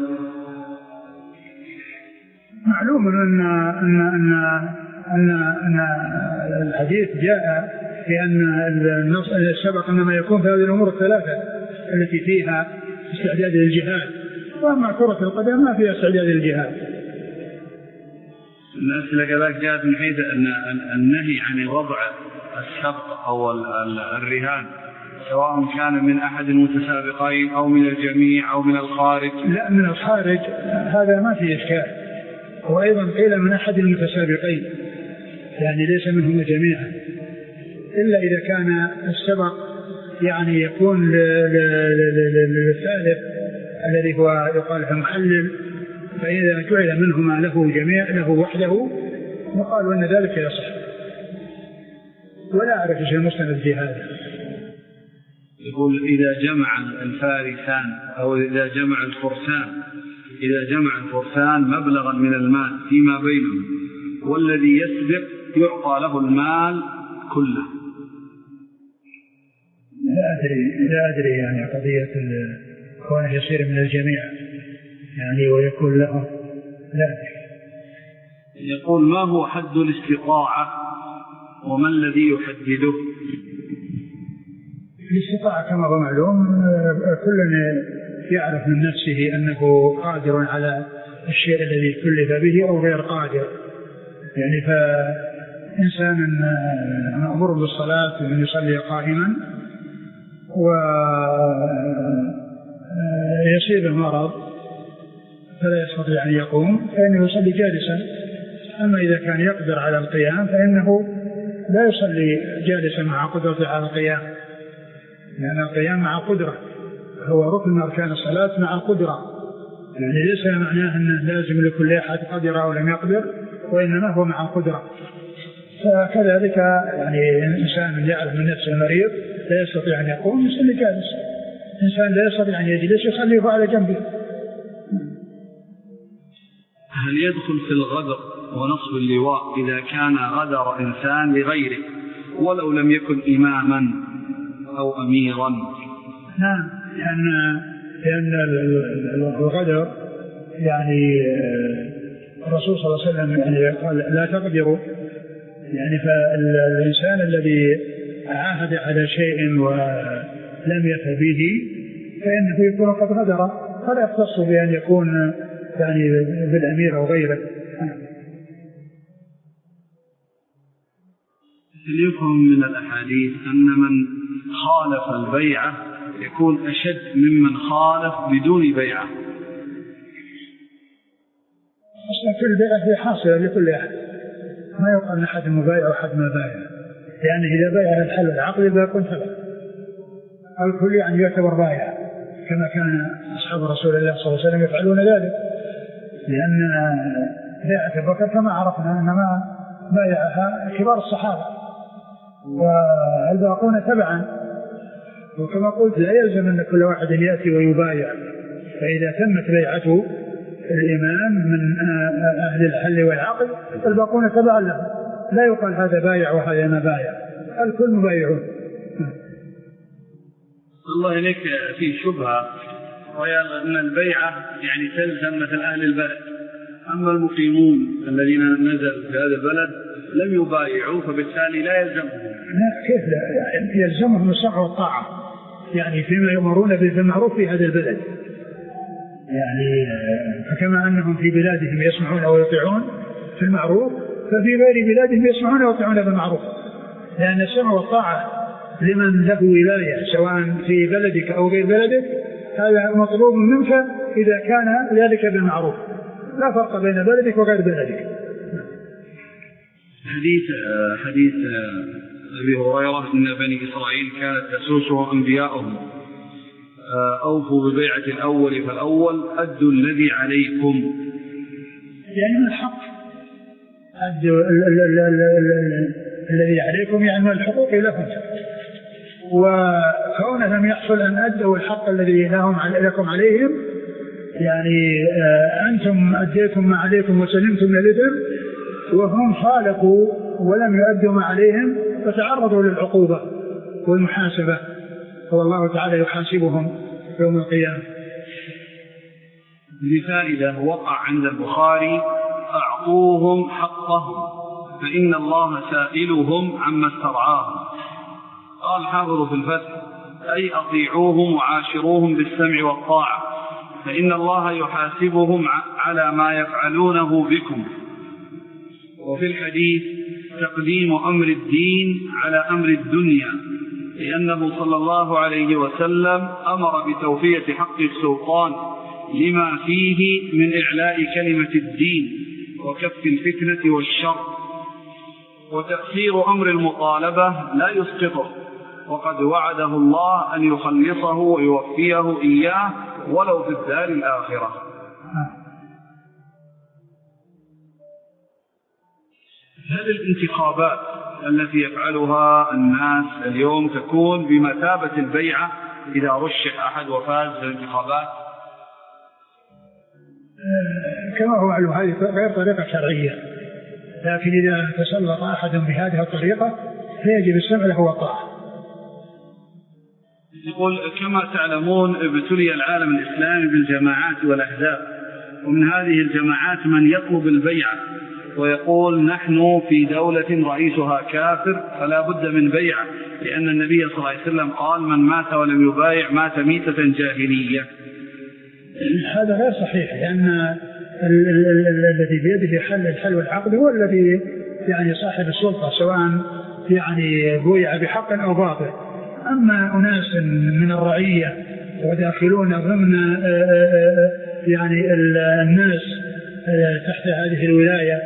معلوم أن أن أن أن, أن الحديث جاء في أن السبق إنما يكون في هذه الأمور الثلاثة التي فيها استعداد للجهاد، وأما كرة القدم ما فيها استعداد للجهاد. الأسئلة كذلك جاءت من حيث أن النهي عن وضع السبق أو الرهان سواء كان من أحد المتسابقين أو من الجميع أو من الخارج. لا، من الخارج هذا ما فيه إشكال، وأيضا قيل من أحد المتسابقين يعني ليس منهم جميعا، إلا إذا كان السبق يعني يكون للثالث الذي هو يقال محلل، فإذا جعل منهما له جميع له وحده وقالوا أن ذلك يصح، ولا أعرف شيء المستند في هذا. يقول إذا جمع الفارسان أو إذا جمع الفرسان إذا جمع الفرسان مبلغا من المال فيما بينهم والذي يسبق يعطى له المال كله. لا أدري لا أدري يعني قضية كونه يصير من الجميع يعني ويكون له، لا أدري. يقول ما هو حد الاستطاعة وما الذي يحدده؟ الاستطاعة كما هو معلوم كل يعرف من نفسه أنه قادر على الشيء الذي كلف به أو غير قادر، يعني فإنسان مأمور بالصلاة ومن يصلي قائما ويصيب المرض فلا يستطيع أن يقوم فإنه يصلي جالسا. أما إذا كان يقدر على القيام فإنه لا يصلي جالسا مع قدرته على القيام، لأن القيام مع قدرة هو ركن من أركان الصلاة مع القدرة، يعني ليس معناه أنه لازم لكل أحد قدر أو لم يقدر، وإنما هو مع القدرة. فكذلك يعني إنسان يعرف من نفسه مريض لا يستطيع أن يقوم يصلي جالس، إنسان لا يستطيع أن يجلس يصلي على جنبه. هل يدخل في الغدر ونصب اللواء إذا كان غدر إنسان لغيره ولو لم يكن إماما أو أميرا؟ نعم، لأن لأن الغدر يعني الرسول صلى الله عليه وسلم يعني قال لا تغدروا، يعني فالإنسان الذي عاهد على شيء ولم يف به فإنه يكون قد غدر، فلا يختص بأن يكون يعني بالأمير أو غيره. يفهم من الأحاديث أن من خالف البيعة يكون أشد ممن خالف بدون بيعة. أصلا كل بيعة هي حاصلة لكل أحد، ما يقال أحد مبايع وأحد ما بايع، يعني إذا بايع الحل العقل بيكون تبع الكل يعني يعتبر بايع، كما كان أصحاب رسول الله صلى الله عليه وسلم يفعلون ذلك، لأن بيعة بكر كما عرفنا أنما بايعها كبار الصحابة والباقون تبعا، وكما قلت لا يلزم أن كل واحد يأتي ويبايع، فإذا تمت بيعته الإمام من أهل الحل والعقل الباقون تبعا له، لا يقال هذا بايع وهذا ما بايع، الكل مبايعون. الله إليك في شبهة وهي أن البيعة يعني تلزم مثل أهل البلد، أما المقيمون الذين نزلوا في هذا البلد لم يبايعوا فبالتالي لا يلزمهم. لا كيف لا يلزمهم السمع والطاعة، يعني فيما يؤمرون بالمعروف في هذا البلد، يعني فكما أنهم في بلادهم يسمعون ويطيعون في المعروف ففي غير بلادهم يسمعون ويطيعون بالمعروف، لأن السمع والطاعة لمن له ولاية سواء في بلدك أو غير بلدك هذا مطلوب منك إذا كان ذلك بالمعروف، لا فرق بين بلدك وغير بلدك. حديث حديث أبي هريرة إن بني إسرائيل كانت تسوسهم أنبياؤهم أوفوا ببيعة الأول فالأول أدوا الذي عليكم، يعني من الحق أدوا الذي عليكم يعني من الحقوق لكم، وكونه لم يحصل أن أدوا الحق الذي لهم لكم عليهم يعني أنتم أديتم ما عليكم وسلمتم للإثم وهم خالفوا ولم يؤدوا ما عليهم فتعرضوا للعقوبة والمحاسبة، والله تعالى يحاسبهم يوم القيامة. لفائدة وقع عند البخاري: أعطوهم حقهم فإن الله سائلهم عما استرعاهم. قال الحافظ في الفتح: أي أطيعوهم وعاشروهم بالسمع والطاعة فإن الله يحاسبهم على ما يفعلونه بكم. وفي الحديث تقديم أمر الدين على أمر الدنيا، لأنه صلى الله عليه وسلم أمر بتوفية حق السلطان لما فيه من إعلاء كلمة الدين وكف الفتنة والشر، وتأخير أمر المطالبة لا يسقطه، وقد وعده الله أن يخلصه ويوفيه إياه ولو في الدار الآخرة. هذه الانتخابات التي يفعلها الناس اليوم تكون بمثابة البيعة إذا رشح أحد وفاز بالانتخابات؟ كما هو معلوم هذه غير طريقة شرعية، لكن إذا تسلط أحد بهذه الطريقة فيجب السمع له والطاعة. يقول: كما تعلمون ابتلي العالم الإسلامي بالجماعات والأحزاب، ومن هذه الجماعات من يطلب البيعة ويقول نحن في دولة رئيسها كافر فلا بد من بيعة، لأن النبي صلى الله عليه وسلم قال: من مات ولم يبايع مات ميتة جاهلية. هذا غير صحيح، لأن الذي بيده حل الحل والعقد هو الذي يعني صاحب السلطة، سواء يعني بويع بحق أو باطل. أما أناس من الرعية وداخلون ضمن يعني الناس تحت هذه الولاية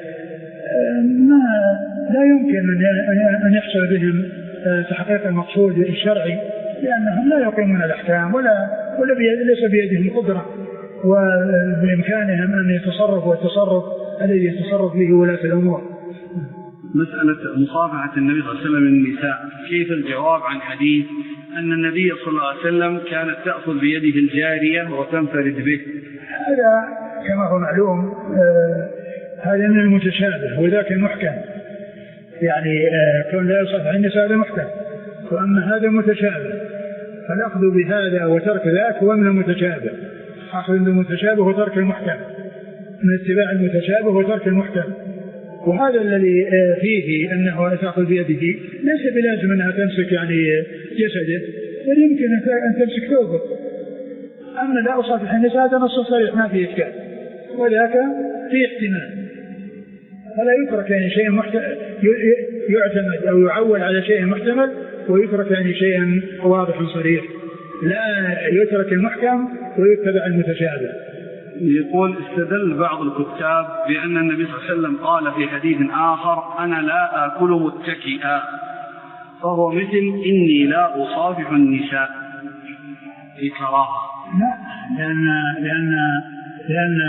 ما لا يمكن أن يحصل بهم تحقيق المقصود الشرعي، لأنهم لا يقيمون الأحكام ولا ولا ليس بيدهم القدرة، وبإمكانهم أن يتصرفوا التصرف الذي يتصرف به ولاة الأمور. مسألة مصافحة النبي صلى الله عليه وسلم النساء، كيف الجواب عن حديث أن النبي صلى الله عليه وسلم كانت تأخذ بيده الجارية وتنفرد به؟ هذا كما هو معلوم آه هذا من المتشابه وذاك المحكم، يعني آه كون لا يصافح النساء هذا محكم، وأما هذا متشابه، فالأخذ بهذا وترك ذاك هو من المتشابه. أخذ بالمتشابه وترك المحكم، من اتباع المتشابه وترك المحكم. وهذا الذي فيه أنه تأخذ بيده ليس بلازم أنها تمسك يعني جسده، بل يمكن أن تمسك ثوبه. أما لا أصافح النساء هذا نص صريح ما فيه إشكال، وذاك فيه احتمال، فلا يترك يعني شيء يعتمد أو يعول على شيء محتمل ويترك يعني شيء واضح صريح، لا يترك المحكم ويتبع المتشابه. يقول: استدل بعض الكتاب بأن النبي صلى الله عليه وسلم قال في حديث آخر: أنا لا آكل متكئا، فهو مثل إني لا أصافح النساء في كراهة. لا، لأن لأن لأن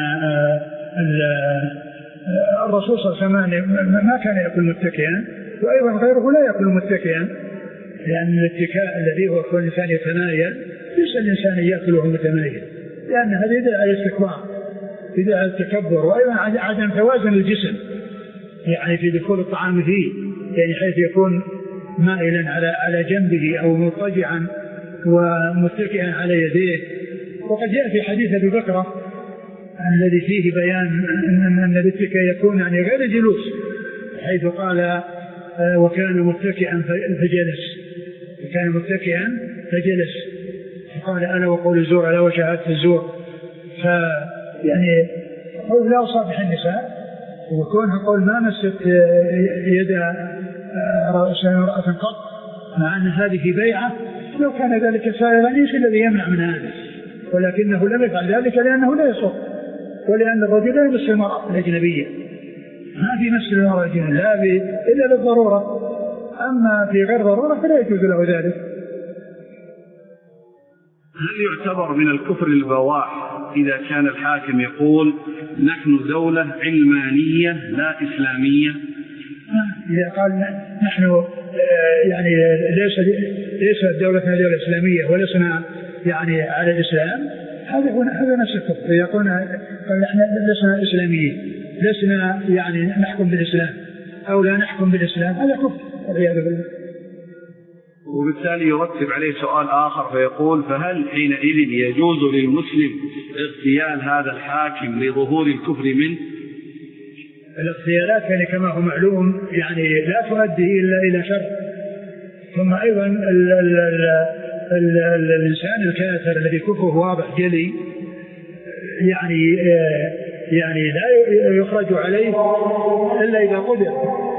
الرسول صلى الله عليه وسلم ما كان يأكل متكئا، وأيضا غيره لا يأكل متكئا، لأن الاتكاء الذي هو كل إنسان يتمايل ليس الإنسان يأكله متمايل، لأن هذا يدعى على الاستكبار، يدعى على التكبر، وأيضا عدم توازن الجسم يعني في دخول الطعام فيه، يعني حيث يكون مائلا على على جنبه أو مضطجعا ومتكئا على يديه. وقد جاء في حديث أبي بكر الذي فيه بيان أن الاتكاء يكون يعني غير جلوس، حيث قال: وكان متكئا فجلس، وكان متكئا فجلس، قال: أنا وقول الزور على وشهادة الزور. فيعني قول لا أصافح النساء وكونها قول ما مست يد امرأة قط، مع أن هذه بيعة، لو كان ذلك سائغا ليس الذي يمنع من هذا، ولكنه لم يفعل ذلك لأنه لا يصف، ولأن الرجل لا يمس المرأة الأجنبية، ما في مس المرأة الأجنبية لا إلا للضرورة، أما في غير ضرورة فلا يجوز له ذلك. هل يعتبر من الكفر البواح إذا كان الحاكم يقول نحن دولة علمانية لا إسلامية؟ إذا قال نحن يعني ليس ليس دولتنا دولة إسلامية ولسنا يعني على الإسلام، هذا هو هذا نفس الكفر. يقول احنا لسنا اسلاميين، لسنا يعني نحكم بالاسلام او لا نحكم بالاسلام، هذا كفر والعياذ بالله. وبالتالي يرتب عليه سؤال آخر فيقول: فهل حينئذ يجوز للمسلم اغتيال هذا الحاكم لظهور الكفر منه؟ الاغتيالات يعني كما هو معلوم يعني لا تؤدي إلا إلى شر. ثم أيضا ال ال ال ال ال الإنسان الكافر الذي كفره واضح جلي يعني يعني لا يخرج عليه إلا إذا قدر